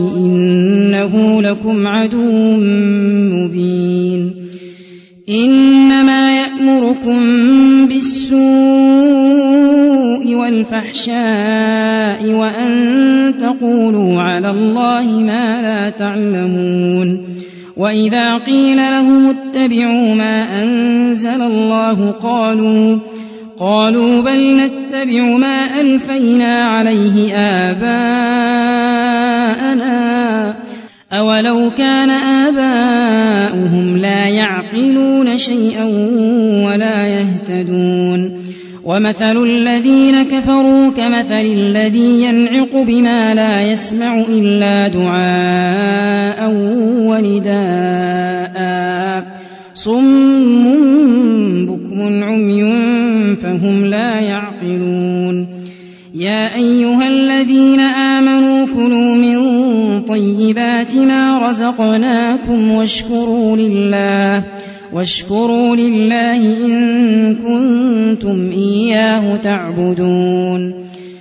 إنه لكم عدو مبين إنما الفحشاء وأن تقولوا على الله ما لا تعلمون وإذا قيل لهم اتبعوا ما أنزل الله قالوا بل نتبع ما ألفينا عليه آباءنا أولو كان آباؤهم لا يعقلون شيئا ولا يهتدون ومثل الذين كفروا كمثل الذي ينعق بما لا يسمع إلا دعاء ونداء صم بكم عمي فهم لا يعقلون يا أيها الذين آمنوا كلوا من طيبات ما رزقناكم واشكروا لله إن كنتم إياه تعبدون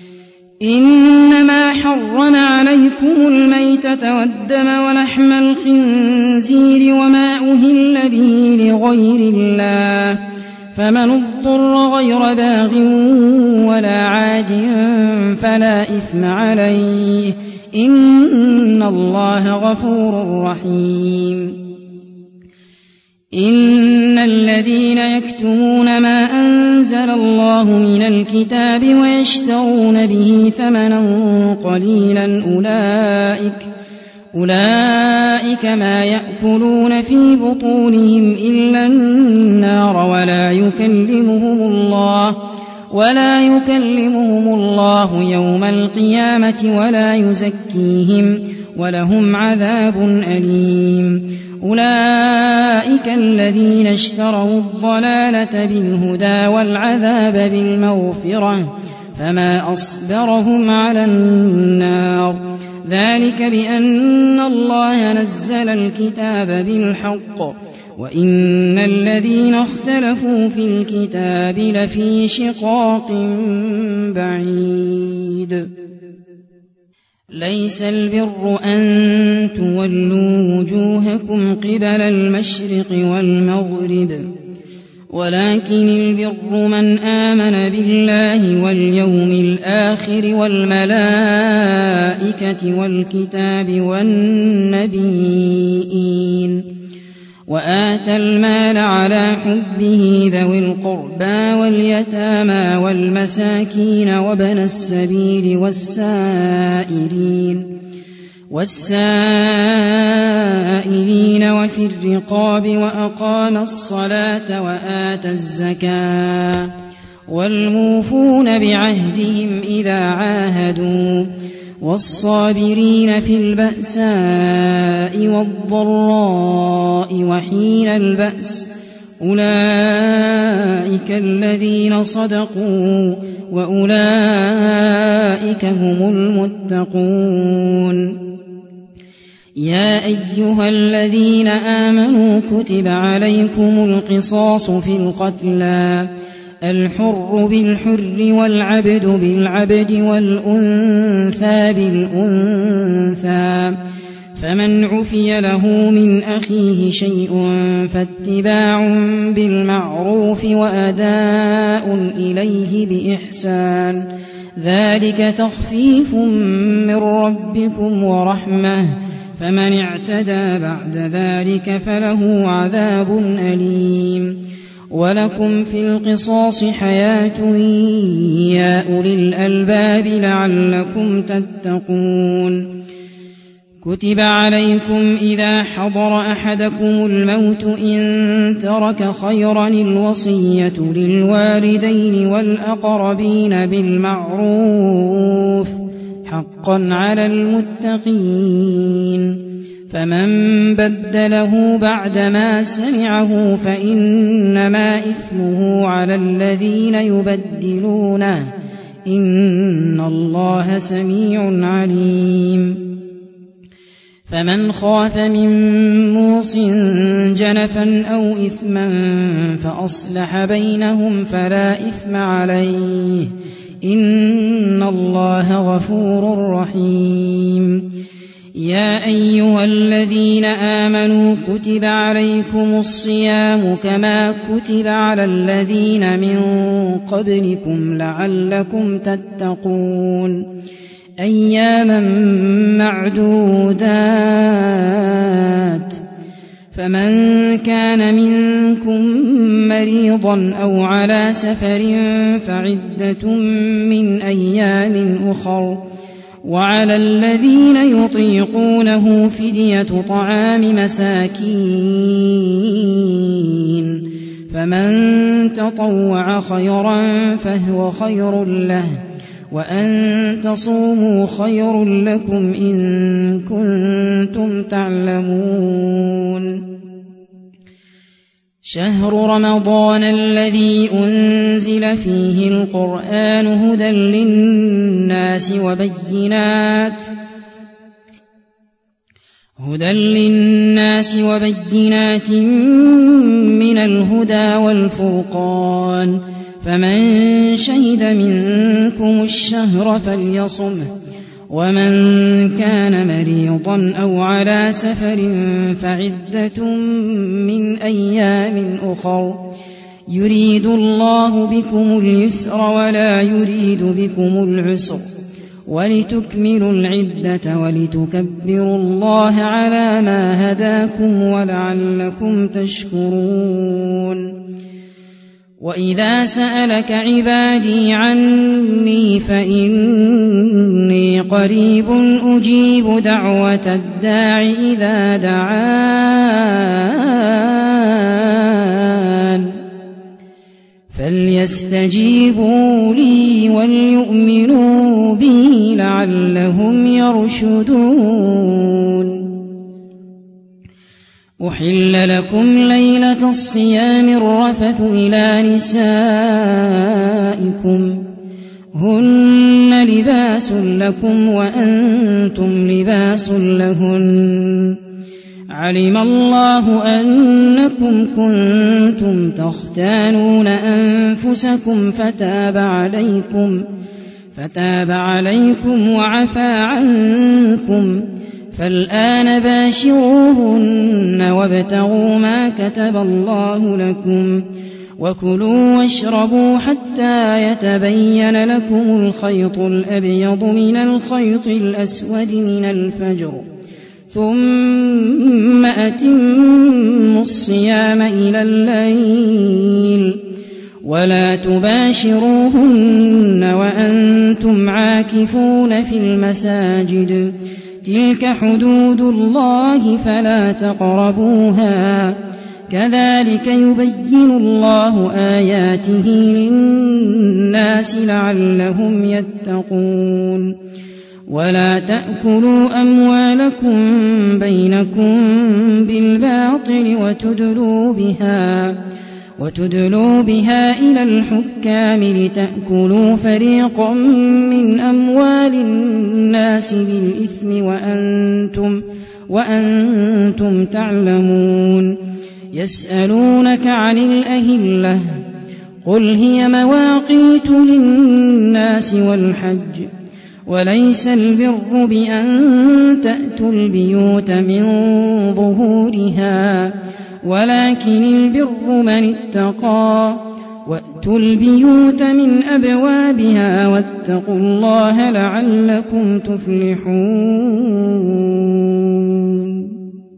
إنما حرم عليكم الميتة والدم ولحم الخنزير وما أهل به لغير الله فمن اضطر غير باغ ولا عاد فلا إثم عليه إن الله غفور رحيم إن الذين يكتمون ما أنزل الله من الكتاب ويشترون به ثمنا قليلا أولئك ما يأكلون في بطونهم إلا النار ولا يكلمهم الله يوم القيامة ولا يزكيهم ولهم عذاب أليم أولئك الذين اشتروا الضلالة بالهدى والعذاب بالمغفرة فما أصبرهم على النار ذلك بأن الله نزل الكتاب بالحق وإن الذين اختلفوا في الكتاب لفي شقاق بعيد ليس البر أن تولوا وجوهكم قبل المشرق والمغرب ولكن البر من آمن بالله واليوم الآخر والملائكة والكتاب والنبيين وآتى المال على حبه ذوي القربى واليتامى والمساكين وابن السبيل والسائلين وفي الرقاب وأقام الصلاة وآتى الزكاة والموفون بعهدهم إذا عاهدوا والصابرين في البأساء والضراء وحين البأس أولئك الذين صدقوا وأولئك هم المتقون يا أيها الذين آمنوا كتب عليكم القصاص في القتلى الحر بالحر والعبد بالعبد والأنثى بالأنثى فمن عفي له من أخيه شيء فاتباع بالمعروف وأداء إليه بإحسان ذلك تخفيف من ربكم ورحمة فمن اعتدى بعد ذلك فله عذاب أليم ولكم في القصاص حياة يا أولي الألباب لعلكم تتقون كتب عليكم إذا حضر أحدكم الموت إن ترك خيرا الوصية للوالدين والأقربين بالمعروف حقا على المتقين فمن بدله بعدما سمعه فإنما إثمه على الذين يبدلونه إن الله سميع عليم فمن خاف من موص جنفا أو إثما فأصلح بينهم فلا إثم عليه إن الله غفور رحيم يا أيها الذين آمنوا كتب عليكم الصيام كما كتب على الذين من قبلكم لعلكم تتقون أياما معدودات فمن كان منكم مريضا أو على سفر فعدة من أيام أخر وعلى الذين يطيقونه فدية طعام مساكين فمن تطوع خيرا فهو خير له وأن تصوموا خير لكم إن كنتم تعلمون شهر رمضان الذي أنزل فيه القرآن هدى للناس وبينات من الهدى والفرقان فمن شهد منكم الشهر فليصمه ومن كان مريضا أو على سفر فعدة من أيام أخر يريد الله بكم اليسر ولا يريد بكم العسر ولتكملوا العدة ولتكبروا الله على ما هداكم ولعلكم تشكرون وإذا سألك عبادي عني فإني قريب أجيب دعوة الداع إذا دعان فليستجيبوا لي وليؤمنوا بي لعلهم يرشدون أحل لكم ليلة الصيام الرفث إلى نسائكم هن لباس لكم وأنتم لباس لهن علم الله أنكم كنتم تختانون أنفسكم فتاب عليكم وعفى عنكم فالآن باشروهن وابتغوا ما كتب الله لكم وكلوا واشربوا حتى يتبين لكم الخيط الأبيض من الخيط الأسود من الفجر ثم أتموا الصيام إلى الليل ولا تباشروهن وأنتم عاكفون في المساجد تلك حدود الله فلا تقربوها كذلك يبين الله آياته للناس لعلهم يتقون ولا تأكلوا أموالكم بينكم بالباطل وتدلوا بها إلى الحكام لتأكلوا فريقا من أموال الناس بالإثم وأنتم تعلمون يسألونك عن الأهلة قل هي مواقيت للناس والحج وليس البر بأن تأتوا البيوت من ظهورها ولكن البر من اتقى وأتوا البيوت من أبوابها واتقوا الله لعلكم تفلحون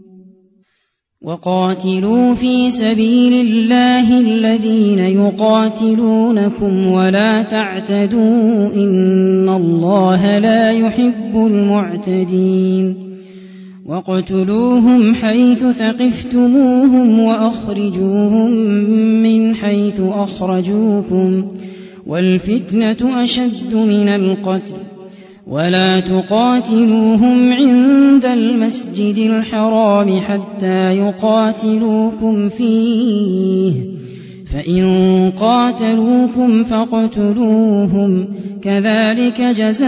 وقاتلوا في سبيل الله الذين يقاتلونكم ولا تعتدوا إن الله لا يحب المعتدين واقتلوهم حيث ثقفتموهم وأخرجوهم من حيث أخرجوكم والفتنة أشد من القتل ولا تقاتلوهم عند المسجد الحرام حتى يقاتلوكم فيه فإن قاتلوكم فاقتلوهم كذلك جزاء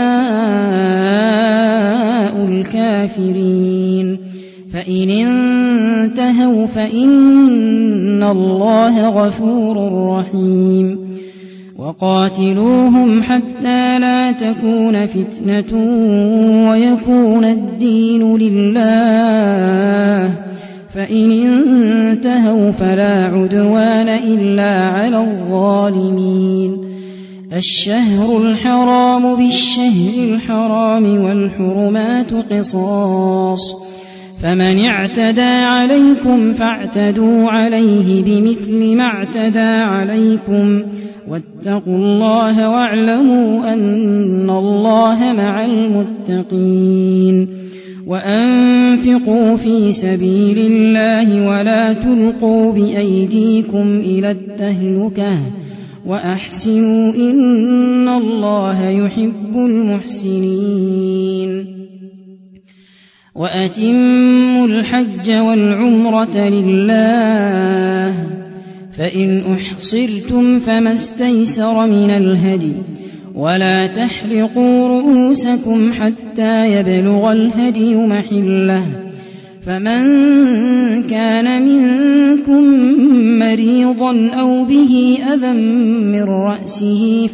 الكافرين فإن انتهوا فإن الله غفور رحيم وقاتلوهم حتى لا تكون فتنة ويكون الدين لله، فإن انتهوا فلا عدوان إلا على الظالمين. الشهر الحرام بالشهر الحرام والحرمات قصاص، فمن اعتدى عليكم فاعتدوا عليه بمثل ما اعتدى عليكم، واتقوا الله واعلموا أن الله مع المتقين. وأنفقوا في سبيل الله ولا تلقوا بأيديكم إلى التهلكة وأحسنوا إن الله يحب المحسنين. وأتموا الحج والعمرة لله، فإن أحصرتم فما استيسر من الهدي، ولا تحلقوا رؤوسكم حتى يبلغ الهدي محله، فمن كان منكم مريضا أو به أذى من رأسه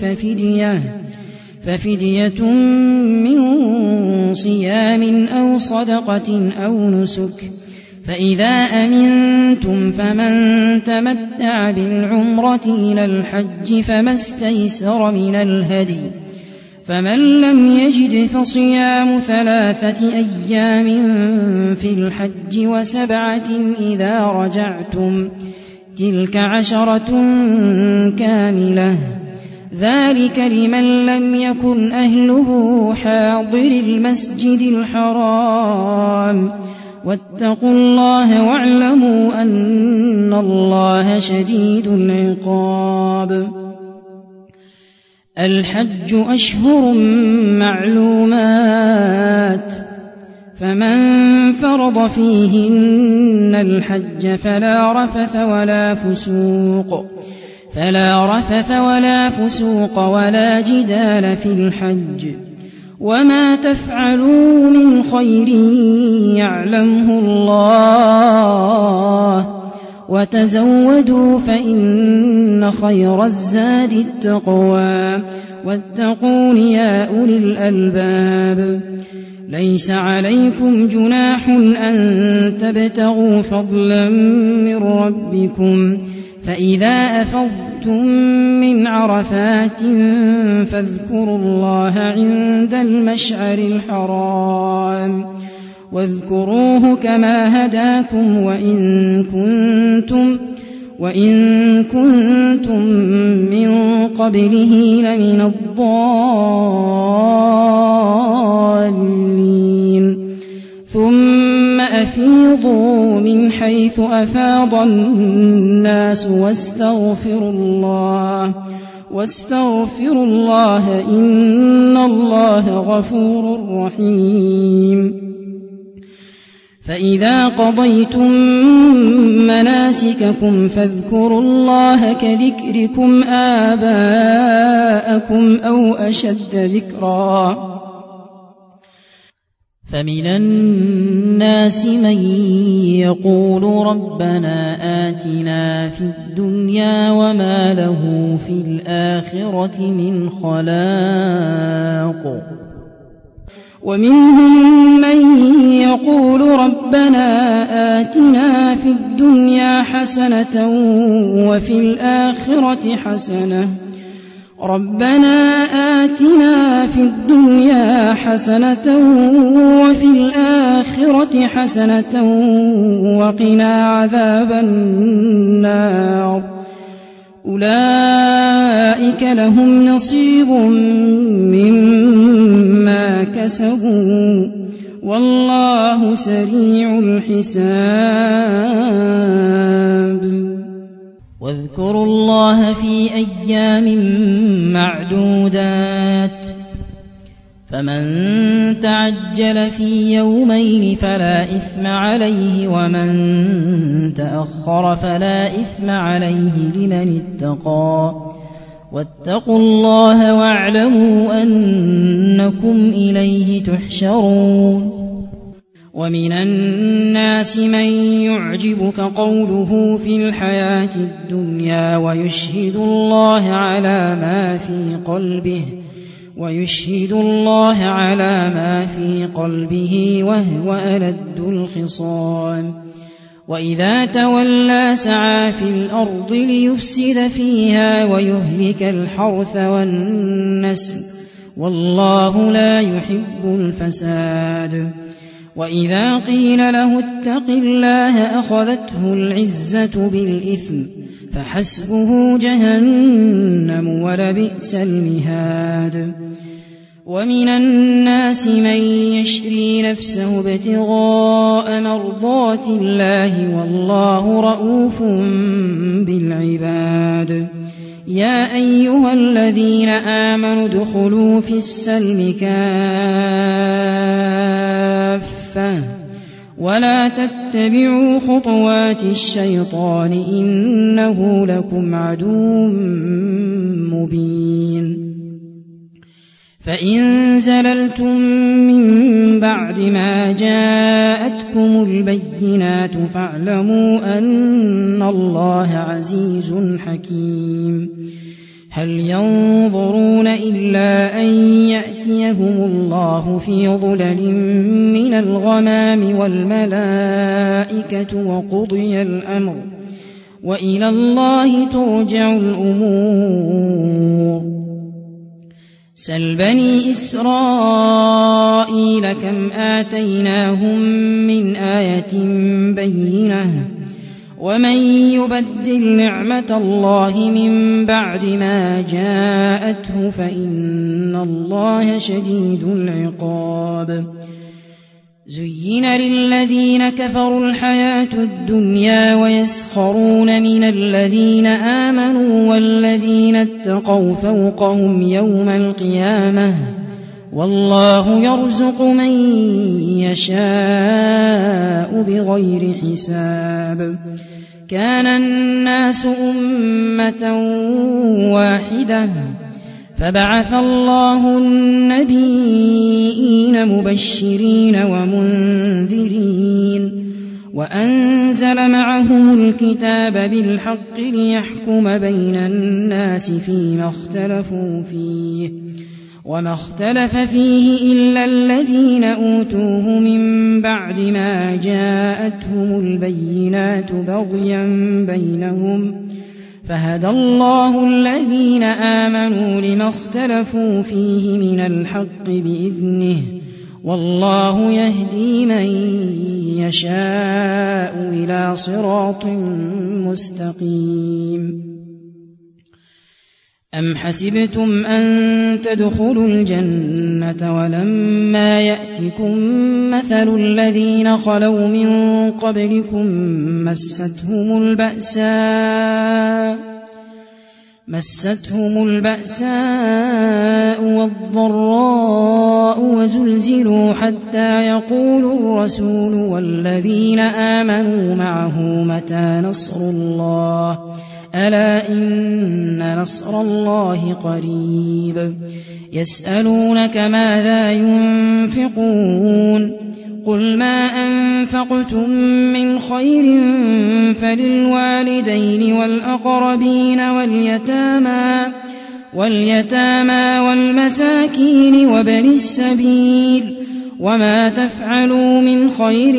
ففدية من صيام أو صدقة أو نسك، فإذا أمنتم فمن تمتع بالعمرة إلى الحج فما استيسر من الهدي، فمن لم يجد فصيام 3 أيام في الحج و7 إذا رجعتم، تلك 10 كاملة، ذلك لمن لم يكن أهله حاضر المسجد الحرام، واتقوا الله واعلموا أن الله شديد العقاب. الحج أشهر معلومات، فمن فرض فيهن الحج فلا رفث ولا فسوق ولا جدال في الحج، وما تفعلوا من خير يعلمه الله، وتزودوا فإن خير الزاد التقوى، واتقون يا أولي الألباب. ليس عليكم جناح أن تبتغوا فضلا من ربكم، فإذا أفضتم من عرفات فاذكروا الله عند المشعر الحرام، واذكروه كما هداكم وإن كنتم من قبله لمن الضالين. ثم أفيضوا من حيث أفاض الناس واستغفروا الله إن الله غفور رحيم. فإذا قضيتم مناسككم فاذكروا الله كذكركم آباءكم أو أشد ذكرا. فمن الناس من يقول ربنا آتنا في الدنيا وما له في الآخرة من خلاق، ومنهم من يقول ربنا آتنا في الدنيا حسنة وفي الآخرة حسنة، ربنا آتنا في الدنيا حسنة وفي الآخرة حسنة وقنا عذاب النار. أولئك لهم نصيب مما كسبوا والله سريع الحساب. واذكروا الله في أيام معدودات، فمن تعجل في يومين فلا إثم عليه، ومن تأخر فلا إثم عليه لمن اتقى، واتقوا الله واعلموا أنكم إليه تحشرون. ومن الناس من يعجبك قوله في الحياة الدنيا ويشهد الله على ما في قلبه وهو ألد الخصام وإذا تولى سعى في الأرض ليفسد فيها ويهلك الحرث والنسل والله لا يحب الفساد وإذا قيل له اتق الله أخذته العزة بالإثم فحسبه جهنم ولبئس المهاد ومن الناس من يشري نفسه ابتغاء مرضات الله والله رءوف بالعباد يا أيها الذين آمنوا ادخلوا في السلم كافة ولا تتبعوا خطوات الشيطان إنه لكم عدو مبين فإن زللتم من بعد ما جاءتكم البينات فاعلموا أن الله عزيز حكيم هل ينظرون إلا أن يأتيهم الله في ظلل من الغمام والملائكة وقضي الأمر وإلى الله ترجع الأمور سل بني إسرائيل كم آتيناهم من آية بينة ومن يبدل نعمة الله من بعد ما جاءته فإن الله شديد العقاب زين للذين كفروا الحياة الدنيا ويسخرون من الذين آمنوا والذين اتقوا فوقهم يوم القيامة والله يرزق من يشاء بغير حساب كان الناس أمة واحدة فبعث الله النبيين مبشرين ومنذرين وأنزل معهم الكتاب بالحق ليحكم بين الناس فيما اختلفوا فيه وما اختلف فيه إلا الذين أوتوه من بعد ما جاءتهم البينات بغيا بينهم فهدى الله الذين آمنوا لما اختلفوا فيه من الحق بإذنه والله يهدي من يشاء إلى صراط مستقيم أم حسبتم أن تدخلوا الجنة ولما يأتكم مثل الذين خلوا من قبلكم مستهم البأساء والضراء وزلزلوا حتى يقول الرسول والذين آمنوا معه متى نصر الله ألا إن نصر الله قريب يسألونك ماذا ينفقون قل ما أنفقتم من خير فللوالدين والأقربين واليتامى والمساكين وابن السبيل وما تفعلوا من خير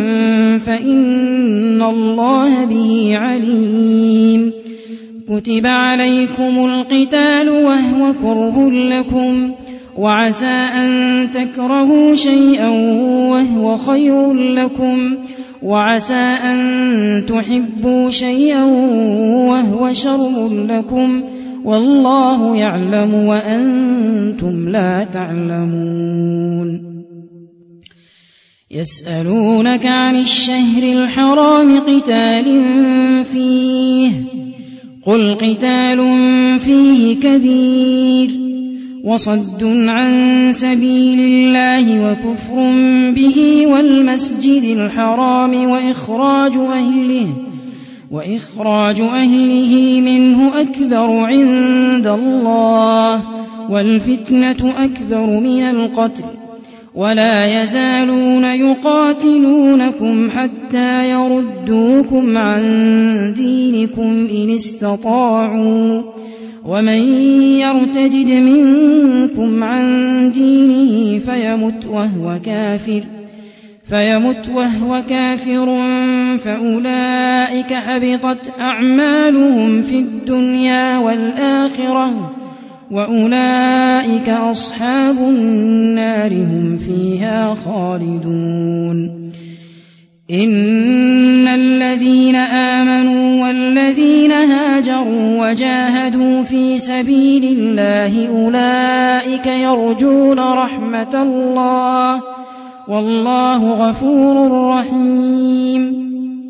فإن الله به عليم كتب عليكم القتال وهو كره لكم وعسى أن تكرهوا شيئا وهو خير لكم وعسى أن تحبوا شيئا وهو شر لكم والله يعلم وأنتم لا تعلمون يسألونك عن الشهر الحرام قتال فيه قل قتال فيه كبير وصد عن سبيل الله وكفر به والمسجد الحرام وإخراج أهله منه أكبر عند الله والفتنة أكبر من القتل ولا يزالون يقاتلونكم حتى يردوكم عن دينكم إن استطاعوا ومن يرتد منكم عن دينه فيمت وهو كافر فأولئك حبطت أعمالهم في الدنيا والآخرة وأولئك أصحاب النار هم فيها خالدون. إن الذين آمنوا والذين هاجروا وجاهدوا في سبيل الله أولئك يرجون رحمة الله والله غفور رحيم.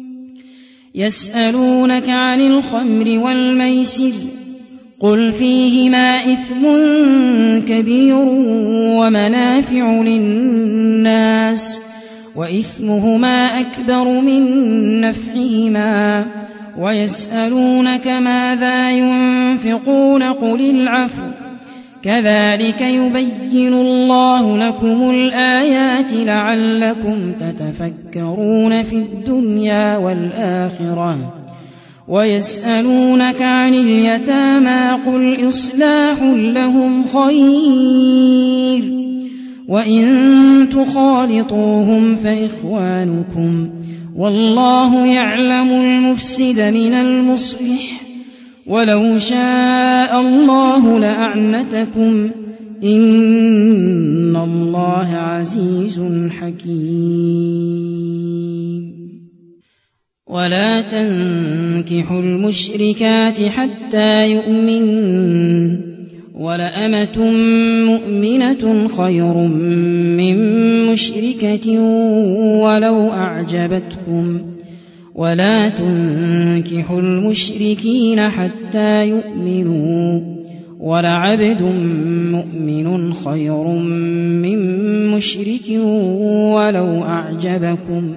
يسألونك عن الخمر والميسر قل فيهما إثم كبير ومنافع للناس وإثمهما أكبر من نفعهما ويسألونك ماذا ينفقون قل العفو كذلك يبين الله لكم الآيات لعلكم تتفكرون في الدنيا والآخرة. ويسألونك عن اليتامى قل إصلاح لهم خير وإن تخالطوهم فإخوانكم والله يعلم المفسد من المصلح ولو شاء الله لأعنتكم إن الله عزيز حكيم. ولا تنكحوا المشركات حتى يؤمنن ولأمة مؤمنة خير من مشركة ولو أعجبتكم ولا تنكحوا المشركين حتى يؤمنوا ولعبد مؤمن خير من مشرك ولو أعجبكم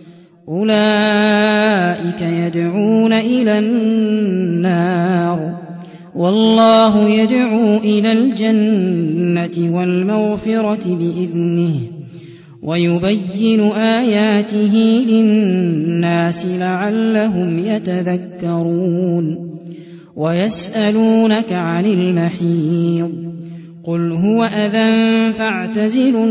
أولئك يدعون إلى النار والله يدعو إلى الجنة والمغفرة بإذنه ويبين آياته للناس لعلهم يتذكرون. ويسألونك عن المحيض قل هو أذى فاعتزلوا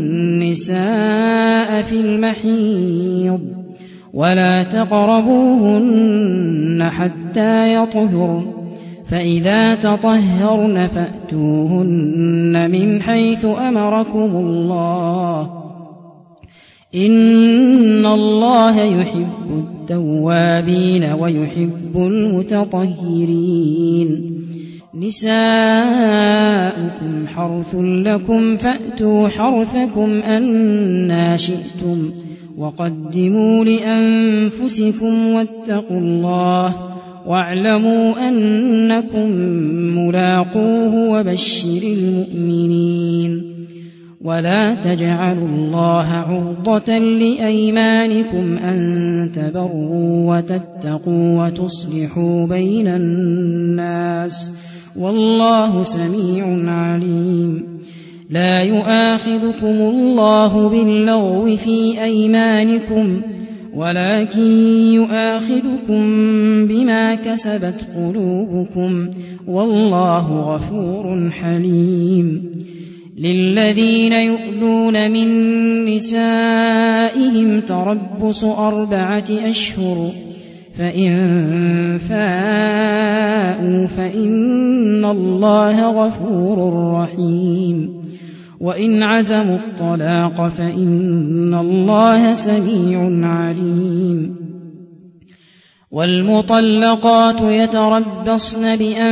النساء في المحيض ولا تقربوهن حتى يطهرن فإذا تطهرن فأتوهن من حيث أمركم الله إن الله يحب التوابين ويحب المتطهرين. نساؤكم حرث لكم فأتوا حرثكم أنى شئتم وقدموا لأنفسكم واتقوا الله واعلموا أنكم ملاقوه وبشر المؤمنين. ولا تجعلوا الله عرضة لأيمانكم أن تبروا وتتقوا وتصلحوا بين الناس والله سميع عليم. لا يؤاخذكم الله باللغو في أيمانكم ولكن يؤاخذكم بما كسبت قلوبكم والله غفور حليم. للذين يؤلون من نسائهم تربص 4 أشهر فإن فاءوا فإن الله غفور رحيم وإن عزموا الطلاق فإن الله سميع عليم. والمطلقات يتربصن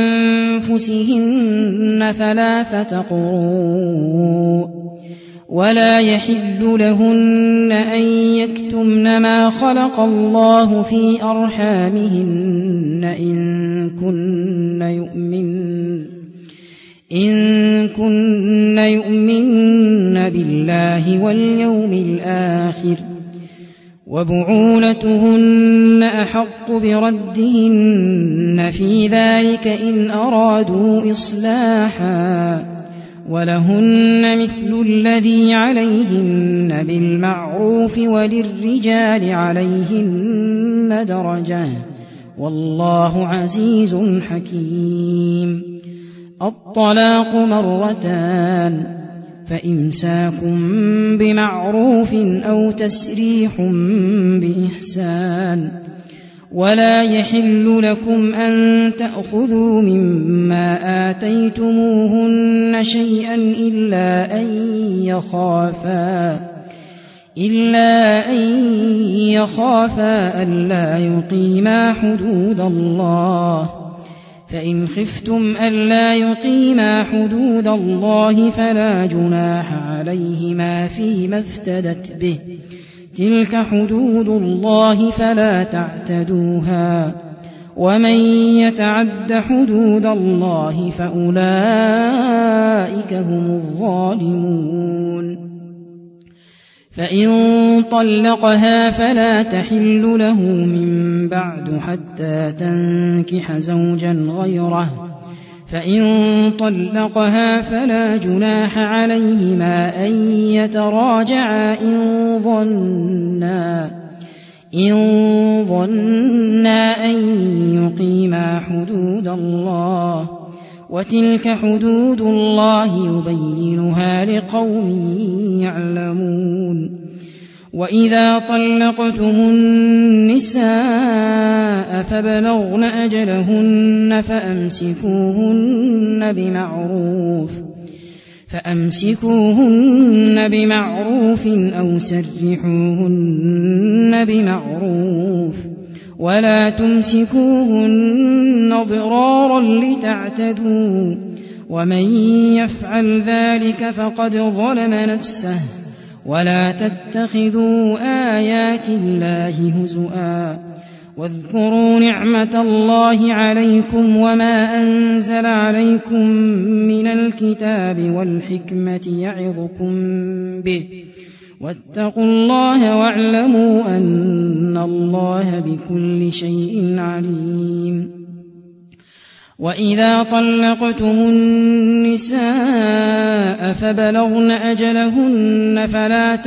بأنفسهن 3 قروء ولا يحل لهن أن يكتمن ما خلق الله في أرحامهن إن كن يؤمن بالله واليوم الآخر وبعولتهن أحق بردهن في ذلك إن أرادوا إصلاحا ولهن مثل الذي عليهن بالمعروف وللرجال عليهن درجة والله عزيز حكيم. الطلاق مرتان فإمساك بمعروف أو تسريح بإحسان ولا يحل لكم أن تأخذوا مما آتيتموهن شيئا إلا أن يخافا ألا يقيما حدود الله، فإن خفتم ألا يقيما حدود الله فلا جناح عليهما فيما افتدت به، تلك حدود الله فلا تعتدوها، ومن يتعد حدود الله فأولئك هم الظالمون. فإن طلقها فلا تحل له من بعد حتى تنكح زوجا غيره، فإن طلقها فلا جناح عليهما أن يتراجعا إن ظنا أن يقيما حدود الله، وتلك حدود الله يبينها لقوم يعلمون. وإذا طلقتم النساء فبلغن أجلهن فأمسكوهن بمعروف أو سرحوهن بمعروف، ولا تمسكوهن ضرارا لتعتدوا، ومن يفعل ذلك فقد ظلم نفسه. ولا تتخذوا آيات الله هزؤا، واذكروا نعمة الله عليكم وما أنزل عليكم من الكتاب والحكمة يعظكم به، واتقوا الله واعلموا أن الله بكل شيء عليم. وإذا طلقتم النساء فبلغن أجلهن فلا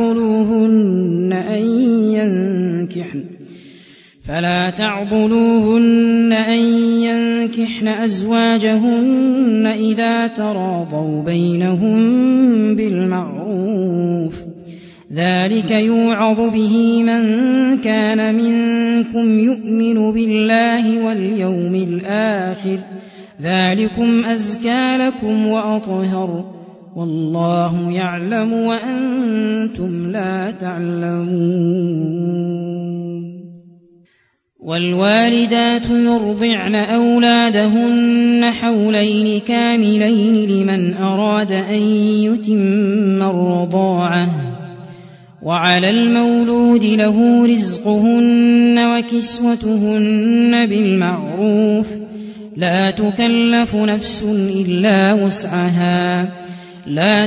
تعضلوهن أن ينكحن أزواجهن إذا تراضوا بينهم بالمعروف، ذلك يوعظ به من كان منكم يؤمن بالله واليوم الآخر، ذلكم أزكى لكم وأطهر، والله يعلم وأنتم لا تعلمون. والوالدات يرضعن أولادهن حولين كاملين لمن أراد أن يتم الرضاعة، وعلى المولود له رزقهن وكسوتهن بالمعروف، لا تكلف نفس إلا وسعها، لا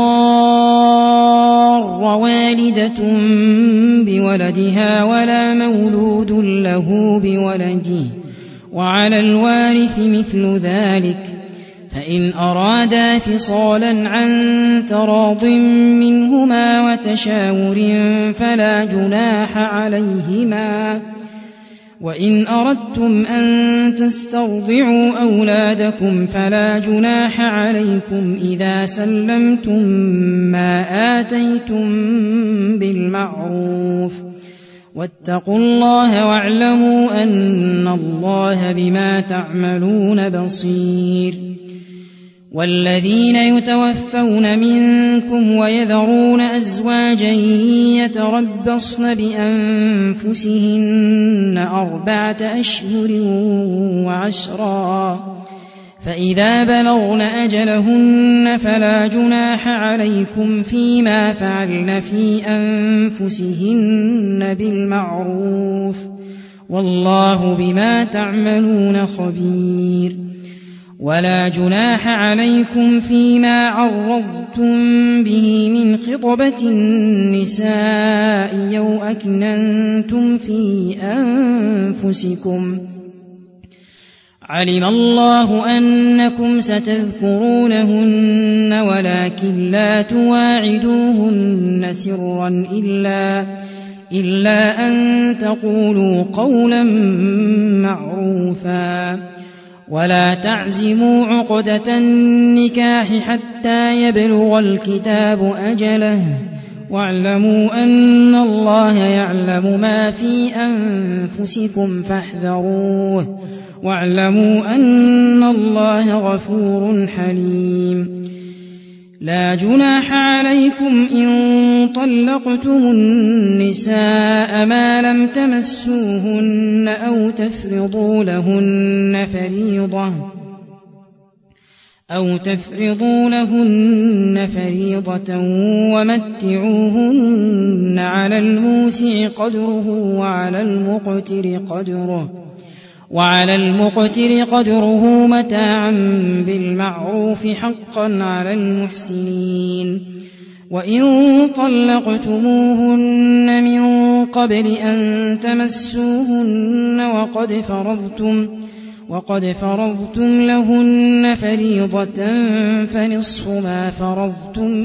تضار والدة بولدها ولا مولود له بولده، وعلى الوارث مثل ذلك، فإن أرادا فصالا عن تراض منهما وتشاور فلا جناح عليهما. وإن أردتم أن تسترضعوا أولادكم فلا جناح عليكم إذا سلمتم ما آتيتم بالمعروف، واتقوا الله واعلموا أن الله بما تعملون بصير. والذين يتوفون منكم ويذرون أزواجا يتربصن بأنفسهن 4 أشهر و10، فإذا بلغن أجلهن فلا جناح عليكم فيما فعلن في أنفسهن بالمعروف، والله بما تعملون خبير. ولا جناح عليكم فيما عرضتم به من خطبة النساء أو أكننتم في أنفسكم، علم الله أنكم ستذكرونهن ولكن لا تواعدوهن سرا إلا أن تقولوا قولا معروفا ولا تعزموا عقدة النكاح حتى يبلغ الكتاب أجله واعلموا أن الله يعلم ما في أنفسكم فاحذروه واعلموا أن الله غفور حليم لا جناح عليكم إن طلقتم النساء ما لم تمسوهن أو تفرضوا لهن فريضة ومتعوهن على الموسع قدره وعلى المقتر قدره متاعا بالمعروف حقا على المحسنين وإن طلقتموهن من قبل أن تمسوهن وقد فرضتم لهن فريضة فنصف ما فرضتم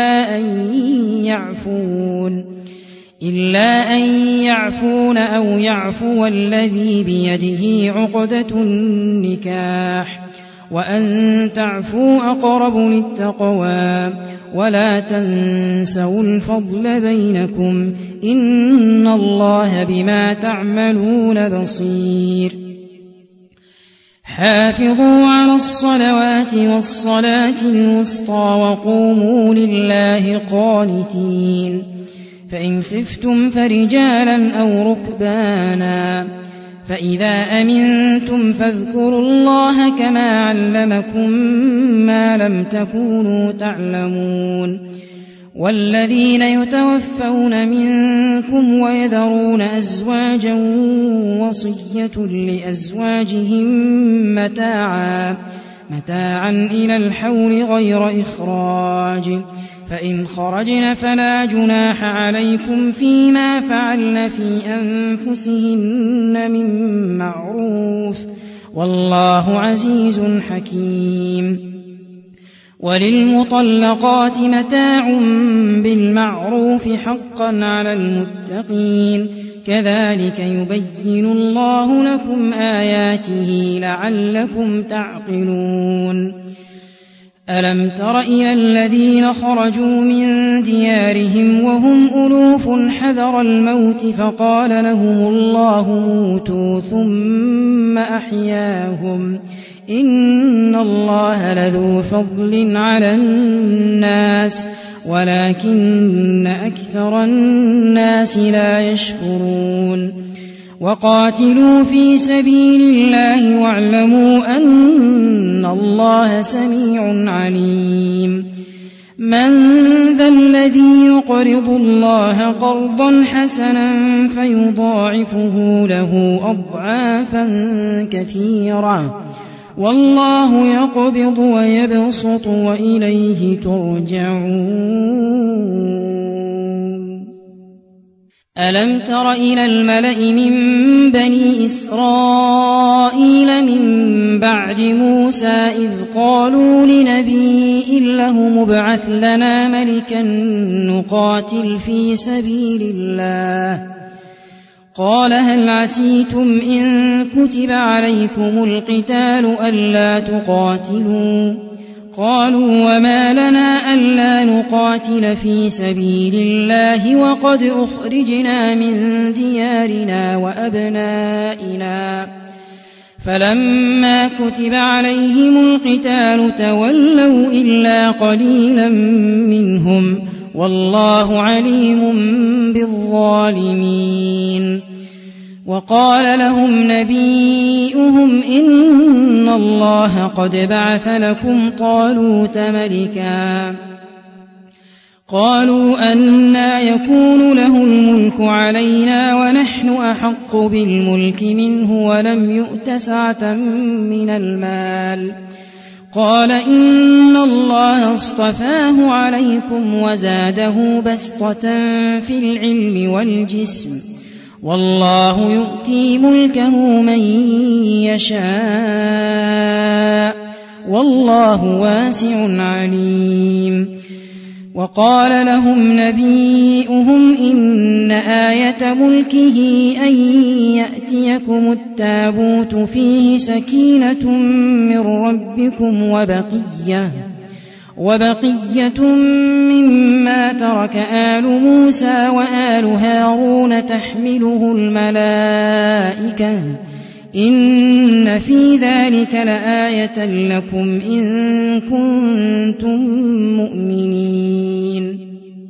إلا أن يعفون أو يعفو الذي بيده عقدة النكاح وأن تعفوا أقرب للتقوى ولا تنسوا الفضل بينكم إن الله بما تعملون بصير حافظوا على الصلوات والصلاة الوسطى وقوموا لله قانتين فإن خفتم فرجالا أو ركبانا فإذا أمنتم فاذكروا الله كما علمكم ما لم تكونوا تعلمون والذين يتوفون منكم ويذرون أزواجا وصية لأزواجهم متاعا إلى الحول غير إخراج فإن خرجن فلا جناح عليكم فيما فعلن في أنفسهن من معروف والله عزيز حكيم وللمطلقات متاع بالمعروف حقا على المتقين كذلك يبين الله لكم آياته لعلكم تعقلون ألم تر إلى الذين خرجوا من ديارهم وهم ألوف حذر الموت فقال لهم الله موتوا ثم أحياهم إن الله لذو فضل على الناس ولكن أكثر الناس لا يشكرون وقاتلوا في سبيل الله واعلموا أن الله سميع عليم من ذا الذي يقرض الله قرضا حسنا فيضاعفه له أضعافا كثيرة والله يقبض ويبسط وإليه ترجعون ألم تر إلى الملأ من بني إسرائيل من بعد موسى إذ قالوا لنبي له مبعث لنا ملكا نقاتل في سبيل الله قال هل عسيتم إن كتب عليكم القتال ألا تقاتلوا قالوا وما لنا ألا نقاتل في سبيل الله وقد أخرجنا من ديارنا وأبنائنا فلما كتب عليهم القتال تولوا إلا قليلا منهم والله عليم بالظالمين وقال لهم نبيئهم إن الله قد بعث لكم طالوت ملكا قالوا أنى يكون له الملك علينا ونحن أحق بالملك منه ولم يؤت سعة من المال قال إن الله اصطفاه عليكم وزاده بسطة في العلم والجسم والله يؤتي ملكه من يشاء والله واسع عليم. وقال لهم نبيئهم إن آية ملكه أن يأتيكم التابوت فيه سكينة من ربكم وبقية مما ترك آل موسى وآل هارون تحمله الملائكة إن في ذلك لآية لكم إن كنتم مؤمنين.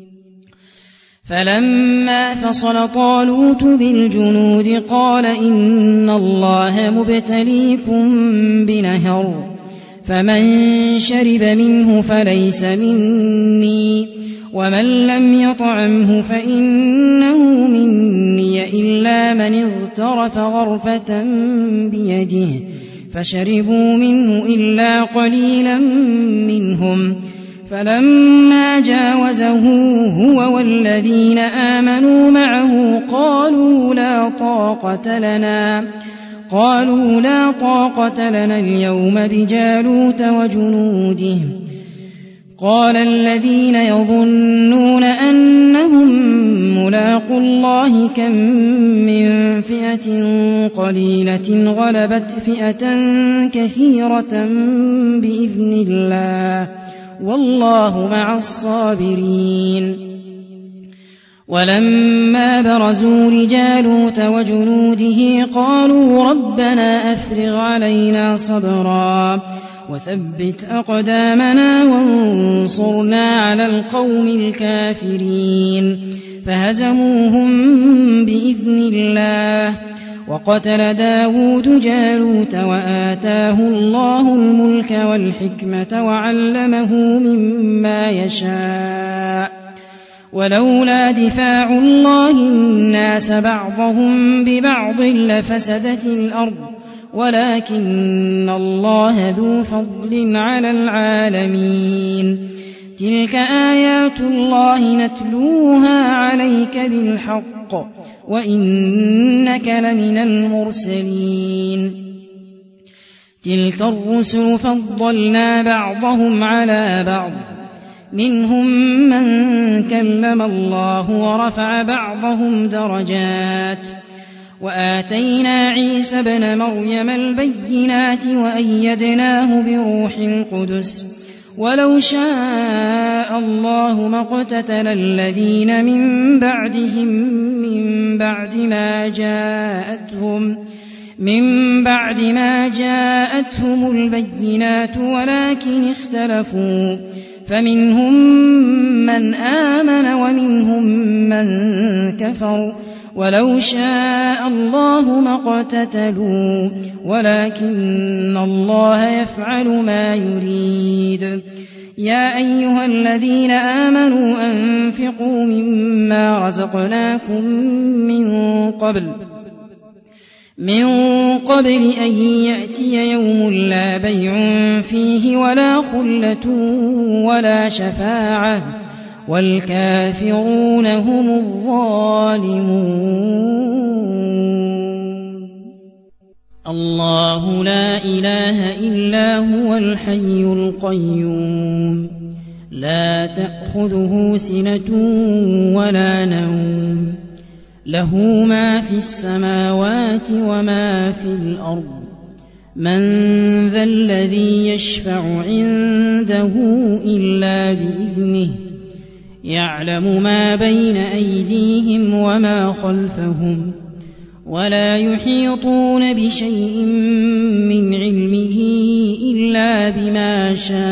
فلما فصل طالوت بالجنود قال إن الله مبتليكم بنهر فمن شرب منه فليس مني ومن لم يطعمه فإنه مني إلا من اغترف غرفة بيده فشربوا منه إلا قليلا منهم. فلما جاوزه هو والذين آمنوا معه قالوا لا طاقة لنا اليوم بجالوت وجنوده. قال الذين يظنون أنهم ملاقو الله كم من فئة قليلة غلبت فئة كثيرة بإذن الله والله مع الصابرين. ولما برزوا لجالوت وجنوده قالوا ربنا أفرغ علينا صبرا وثبت أقدامنا وانصرنا على القوم الكافرين. فهزموهم بإذن الله. وقتل داود جالوت وآتاه الله الملك والحكمة وعلمه مما يشاء. ولولا دفاع الله الناس بعضهم ببعض لفسدت الأرض ولكن الله ذو فضل على العالمين. تلك آيات الله نتلوها عليك بالحق وإنك لمن المرسلين. تلك الرسل فضلنا بعضهم على بعض منهم من كلم الله ورفع بعضهم درجات. وآتينا عيسى ابن مريم البينات وأيدناه بروح القدس. ولو شاء الله ما اقتتل الذين من بعدهم من بعد ما جاءتهم البينات ولكن اختلفوا فمنهم من آمن ومنهم من كفر. ولو شاء الله ما اقتتلوا ولكن الله يفعل ما يريد. يا أيها الذين آمنوا أنفقوا مما رزقناكم من قبل أن يأتي يوم لا بيع فيه ولا خلة ولا شفاعة والكافرون هم الظالمون. الله لا إله إلا هو الحي القيوم لا تأخذه سنة ولا نوم له ما في السماوات وما في الأرض. من ذا الذي يشفع عنده إلا بإذنه يعلم ما بين أيديهم وما خلفهم ولا يحيطون بشيء من علمه إلا بما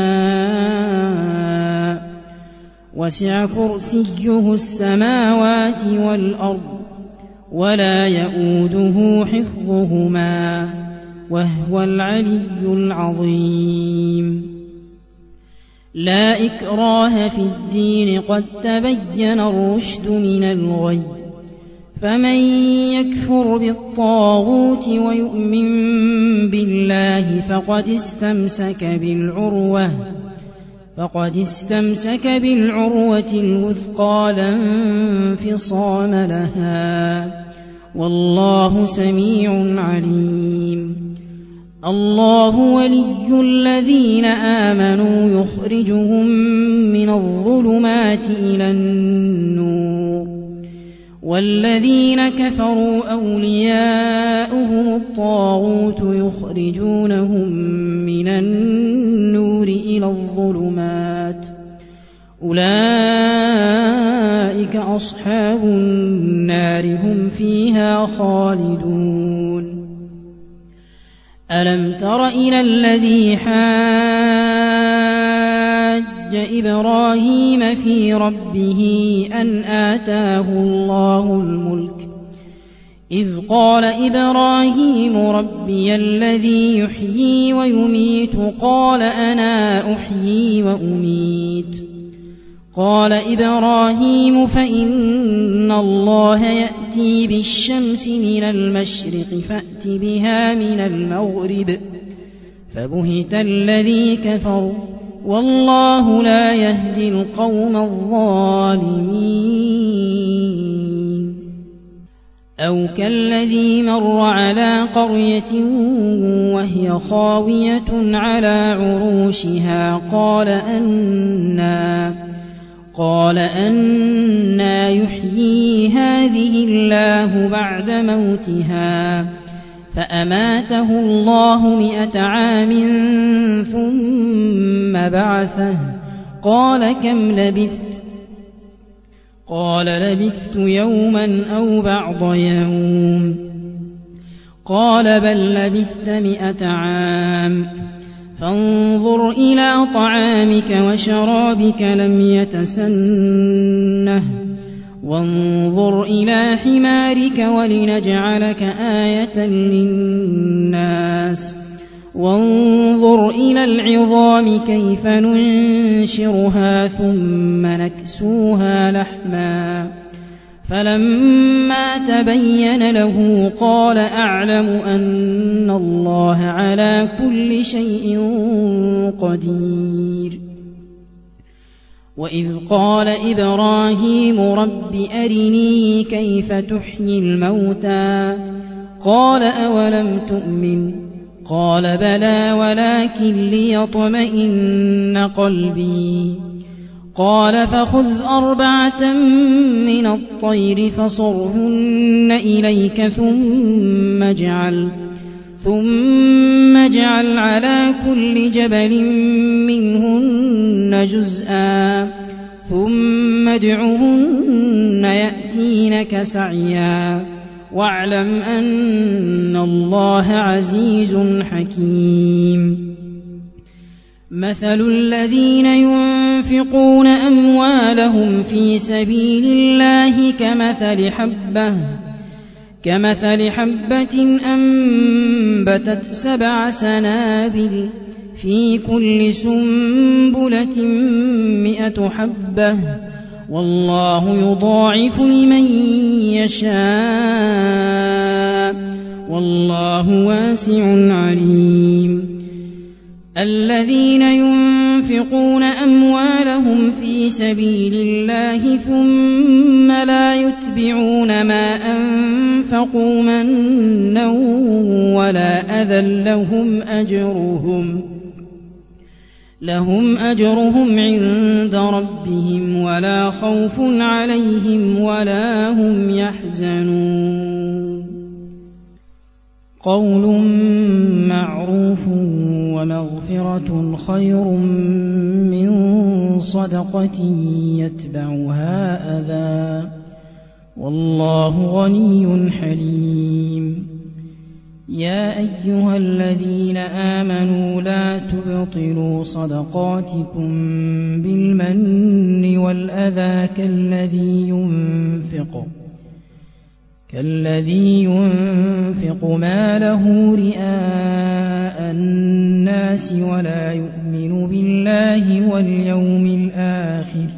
شاء. وسع كرسيه السماوات والأرض ولا يؤوده حفظهما وهو العلي العظيم. لا إكراه في الدين قد تبين الرشد من الغي. فمن يكفر بالطاغوت ويؤمن بالله فقد استمسك بالعروة الوثقى لا انفصام لها. والله سميع عليم الله ولي الذين آمنوا يخرجهم من الظلمات إلى النور والذين كفروا أولياؤهم الطاغوت يخرجونهم من النور إلى الظلمات أولئك أصحاب النار هم فيها خالدون ألم تر إلى الذي حاج إبراهيم في ربه أن آتاه الله الملك إذ قال إبراهيم ربي الذي يحيي ويميت قال أنا أحيي وأميت قال إبراهيم فإن الله يأتي بالشمس من المشرق فأت بها من المغرب فبهت الذي كفر والله لا يهدي القوم الظالمين أو كالذي مر على قرية وهي خاوية على عروشها قال أنى يحيي هذه الله بعد موتها فأماته الله 100 عام ثم بعثه قال كم لبثت قال لبثت يوما أو بعض يوم قال بل لبثت 100 عام فانظر إلى طعامك وشرابك لم يتسنه وانظر إلى حمارك ولنجعلك آية للناس وانظر إلى العظام كيف ننشرها ثم نكسوها لحما فلما تبين له قال أعلم أن الله على كل شيء قدير وإذ قال إبراهيم رب أرني كيف تحيي الموتى قال أولم تؤمن قال بلى ولكن ليطمئن قلبي قال فخذ 4 من الطير فصرهن إليك ثم اجعل على كل جبل منهن جزءا ثم ادعهن يأتينك سعيا واعلم أن الله عزيز حكيم مثل الذين ينفقون أموالهم في سبيل الله كمثل حبة أنبتت 7 سنابل في كل سنبلة 100 حبة والله يضاعف لمن يشاء والله واسع عليم الذين ينفقون أموالهم في سبيل الله ثم لا يتبعون ما أنفقوا منا ولا أذى لهم أجرهم عند ربهم ولا خوف عليهم ولا هم يحزنون قول معروف ومغفرة خير من صدقة يتبعها أذى والله غني حليم يا أيها الذين آمنوا لا تبطلوا صدقاتكم بالمن والأذى كالذي ينفق ماله رئاء الناس ولا يؤمن بالله واليوم الآخر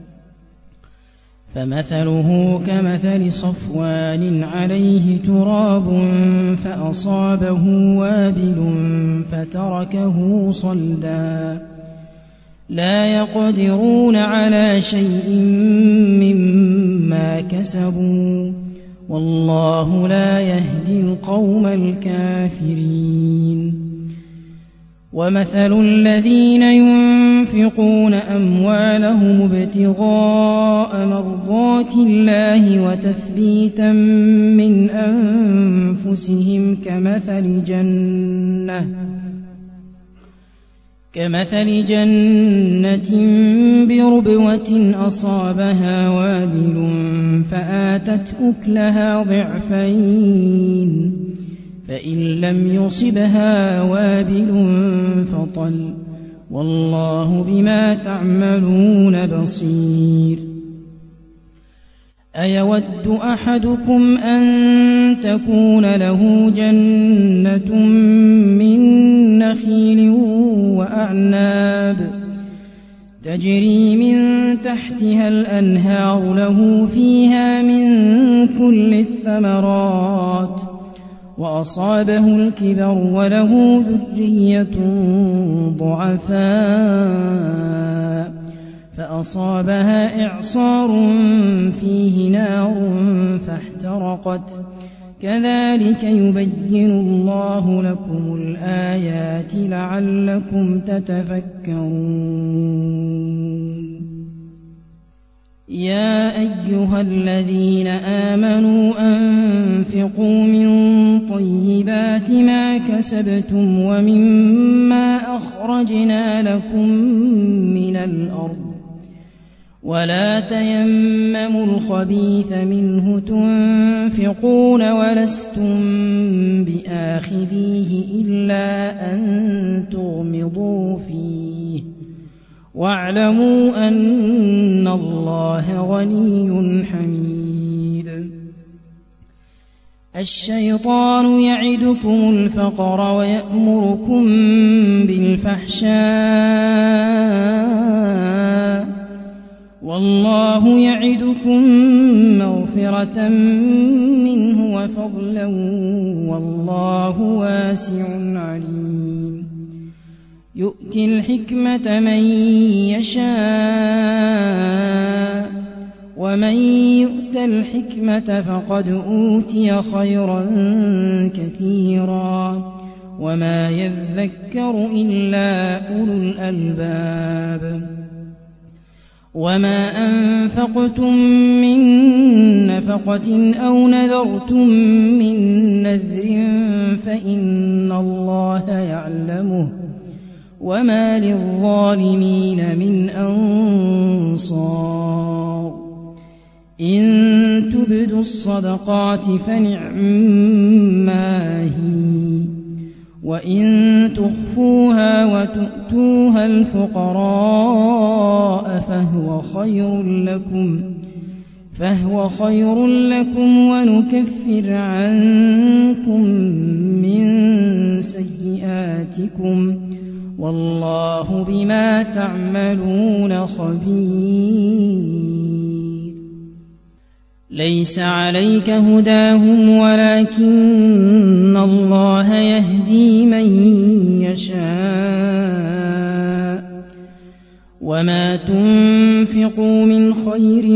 فمثله كمثل صفوان عليه تراب فأصابه وابل فتركه صلدا لا يقدرون على شيء مما كسبوا والله لا يهدي القوم الكافرين. ومثل الذين ينفقون أموالهم ابتغاء مرضات الله وتثبيتا من أنفسهم كمثل جنة بربوة أصابها وابل فآتت أكلها ضعفين فإن لم يصبها وابل فطل والله بما تعملون بصير. أيود أحدكم أن تكون له جنة من نخيل وأعناب تجري من تحتها الأنهار له فيها من كل الثمرات وأصابه الكبر وله ذرية ضعفاء فأصابها إعصار فيه نار فاحترقت كذلك يبين الله لكم الآيات لعلكم تتفكرون. يا أيها الذين آمنوا أنفقوا من طيبات ما كسبتم ومما أخرجنا لكم من الأرض ولا تيمموا الخبيث منه تنفقون ولستم بآخذيه إلا أن تغمضوا فيه واعلموا أن الله غني حميد. الشيطان يعدكم الفقر ويأمركم بالفحشاء والله يعدكم مغفرة منه وفضلا والله واسع عليم. يؤتي الحكمة من يشاء ومن يؤت الحكمة فقد أوتي خيرا كثيرا وما يذكر إلا أولو الألباب. وما أنفقتم من نفقة أو نذرتم من نذر فإن الله يعلمه وما للظالمين من أنصار. إن تبدوا الصدقات فنعما هي وإن تخفوها وتؤتوها الفقراء فهو خير لكم ونكفر عنكم من سيئاتكم والله بما تعملون خبير. ليس عليك هداهم ولكن الله يهدي من يشاء وما تنفقوا من خير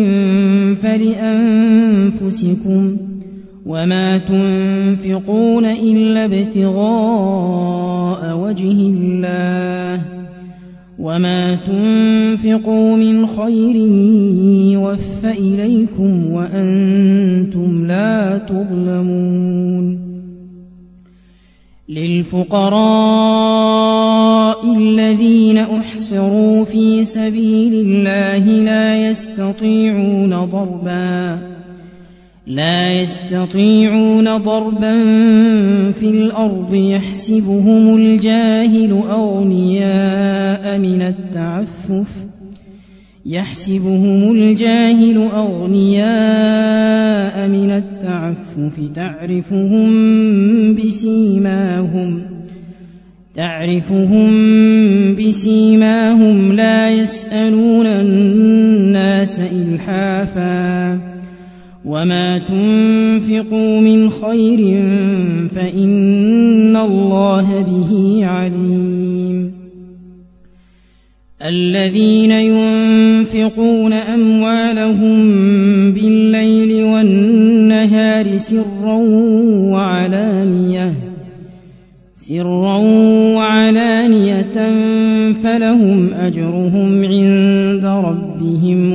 فلأنفسكم وما تنفقون إلا ابتغاء وجه الله وما تنفقوا من خير يوف إليكم وأنتم لا تظلمون. للفقراء الذين أحصروا في سبيل الله لا يستطيعون ضربا في الأرض يحسبهم الجاهل أغنياء من التعفف تعرفهم بسيماهم لا يسألون الناس إلحافا وما تنفقوا من خير فإن الله به عليم. الذين ينفقون أموالهم بالليل والنهار النهار سرا وعلانية فلهم أجرهم عند ربهم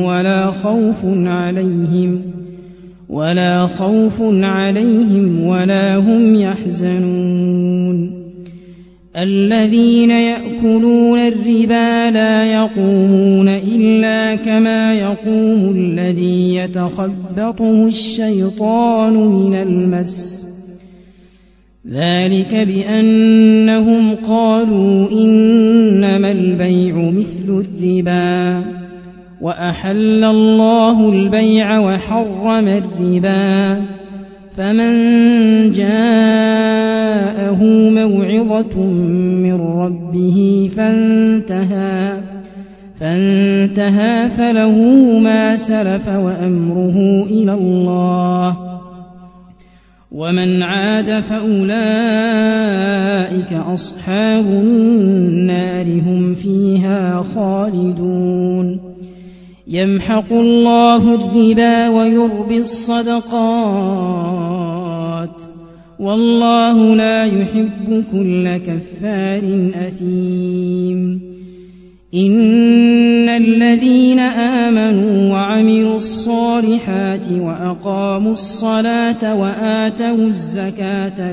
ولا خوف عليهم ولا هم يحزنون الذين يأكلون الربا لا يقومون إلا كما يقوم الذي يتخبطه الشيطان من المس ذلك بأنهم قالوا إنما البيع مثل الربا وأحل الله البيع وحرم الربا فمن جاءه موعظة من ربه فانتهى فله ما سلف وأمره إلى الله ومن عاد فأولئك أصحاب النار هم فيها خالدون يمحق الله الربا ويربي الصدقات والله لا يحب كل كفار أثيم إن الذين آمنوا وعملوا الصالحات وأقاموا الصلاة وآتوا الزكاة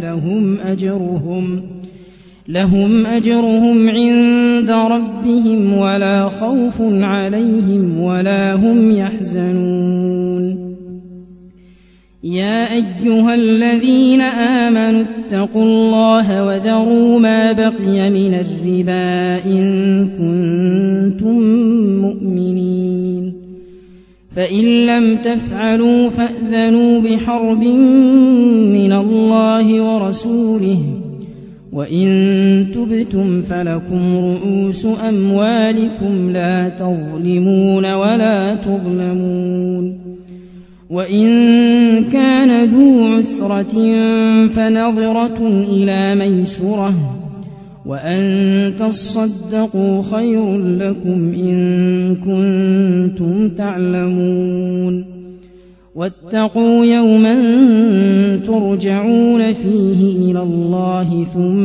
لهم أجرهم عند ربهم ولا خوف عليهم ولا هم يحزنون يا أيها الذين آمنوا اتقوا الله وذروا ما بقي من الربا إن كنتم مؤمنين فإن لم تفعلوا فأذنوا بحرب من الله ورسوله وإن تبتم فلكم رؤوس أموالكم لا تظلمون ولا تظلمون وإن كان ذو عسرة فنظرة إلى ميسرة وأن تصدقوا خير لكم إن كنتم تعلمون واتقوا يوما ترجعون فيه إلى الله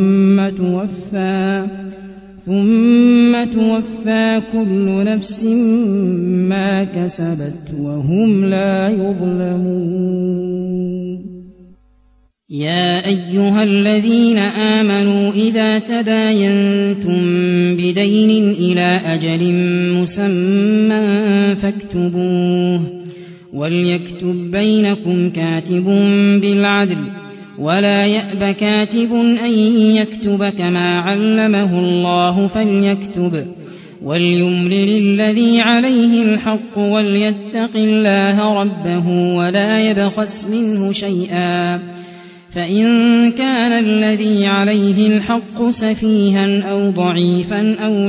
ثم توفى كل نفس ما كسبت وهم لا يظلمون يا أيها الذين آمنوا إذا تداينتم بدين إلى أجل مسمى فاكتبوه وليكتب بينكم كاتب بالعدل ولا يأب كاتب أن يكتب كما علمه الله فليكتب وليملل الذي عليه الحق وليتق الله ربه ولا يبخس منه شيئا فإن كان الذي عليه الحق سفيها أو ضعيفا أو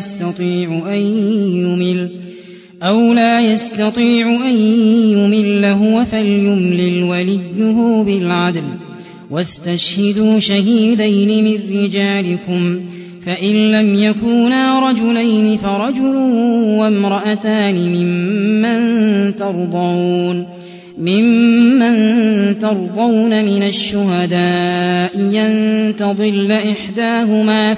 لا يستطيع أن يمل هو فليملل وليه بالعدل واستشهدوا شهيدين من رجالكم فإن لم يكونا رجلين فرجل وامرأتان ممن ترضون من الشهداء أن تضل إحداهما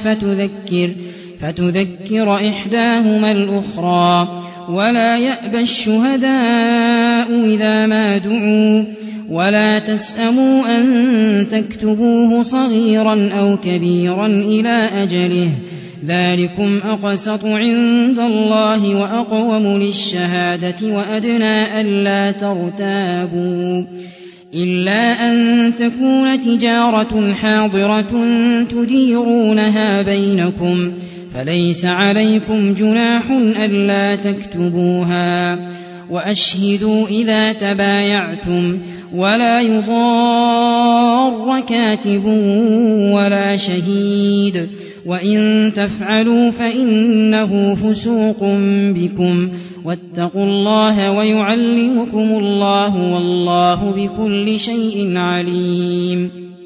فتذكر إحداهما الأخرى ولا يأبى الشهداء إذا ما دعوا ولا تسأموا أن تكتبوه صغيرا أو كبيرا إلى أجله ذلكم أقسط عند الله وأقوم للشهادة وأدنى ألا ترتابوا إلا أن تكون تجارة حاضرة تديرونها بينكم فليس عليكم جناح ألا تكتبوها وأشهدوا إذا تبايعتم ولا يضار كاتب ولا شهيد وإن تفعلوا فإنه فسوق بكم واتقوا الله ويعلمكم الله والله بكل شيء عليم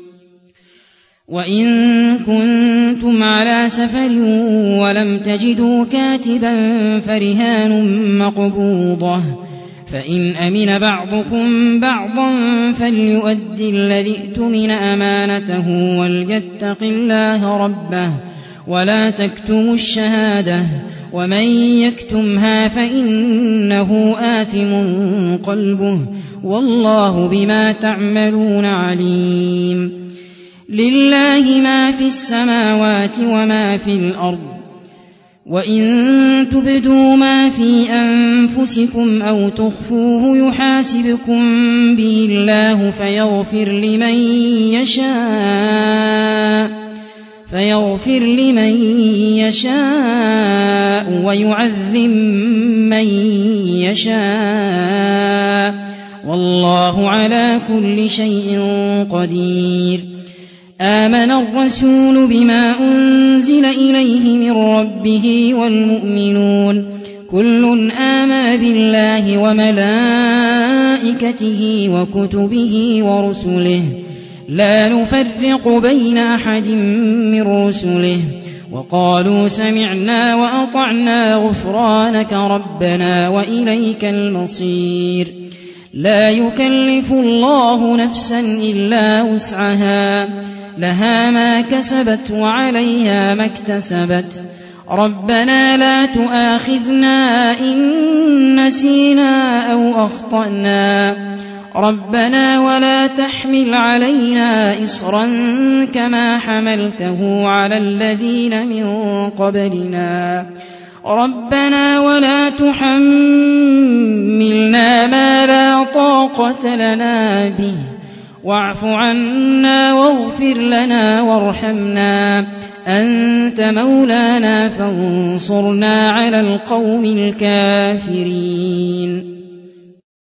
وإن كنتم على سفر ولم تجدوا كاتبا فرهان مقبوضة فإن أمن بعضكم بعضا فليؤد الذي اؤتمن أمانته وليتق الله ربه ولا تكتموا الشهادة ومن يكتمها فإنه آثم قلبه والله بما تعملون عليم. لله ما في السماوات وما في الأرض وإن تبدوا ما في أنفسكم أو تخفوه يحاسبكم به الله فيغفر لمن يشاء ويعذب من يشاء والله على كل شيء قدير. آمن الرسول بما أنزل إليه من ربه والمؤمنون كل آمن بالله وملائكته وكتبه ورسله لا نفرق بين أحد من رسله وقالوا سمعنا وأطعنا غفرانك ربنا وإليك المصير. لا يكلف الله نفسا إلا وسعها لها ما كسبت وعليها ما اكتسبت ربنا لا تؤاخذنا إن نسينا أو أخطأنا ربنا ولا تحمل علينا إصرا كما حملته على الذين من قبلنا ربنا ولا تحملنا ما لا طاقة لنا به واعف عنا واغفر لنا وارحمنا أنت مولانا فانصرنا على القوم الكافرين.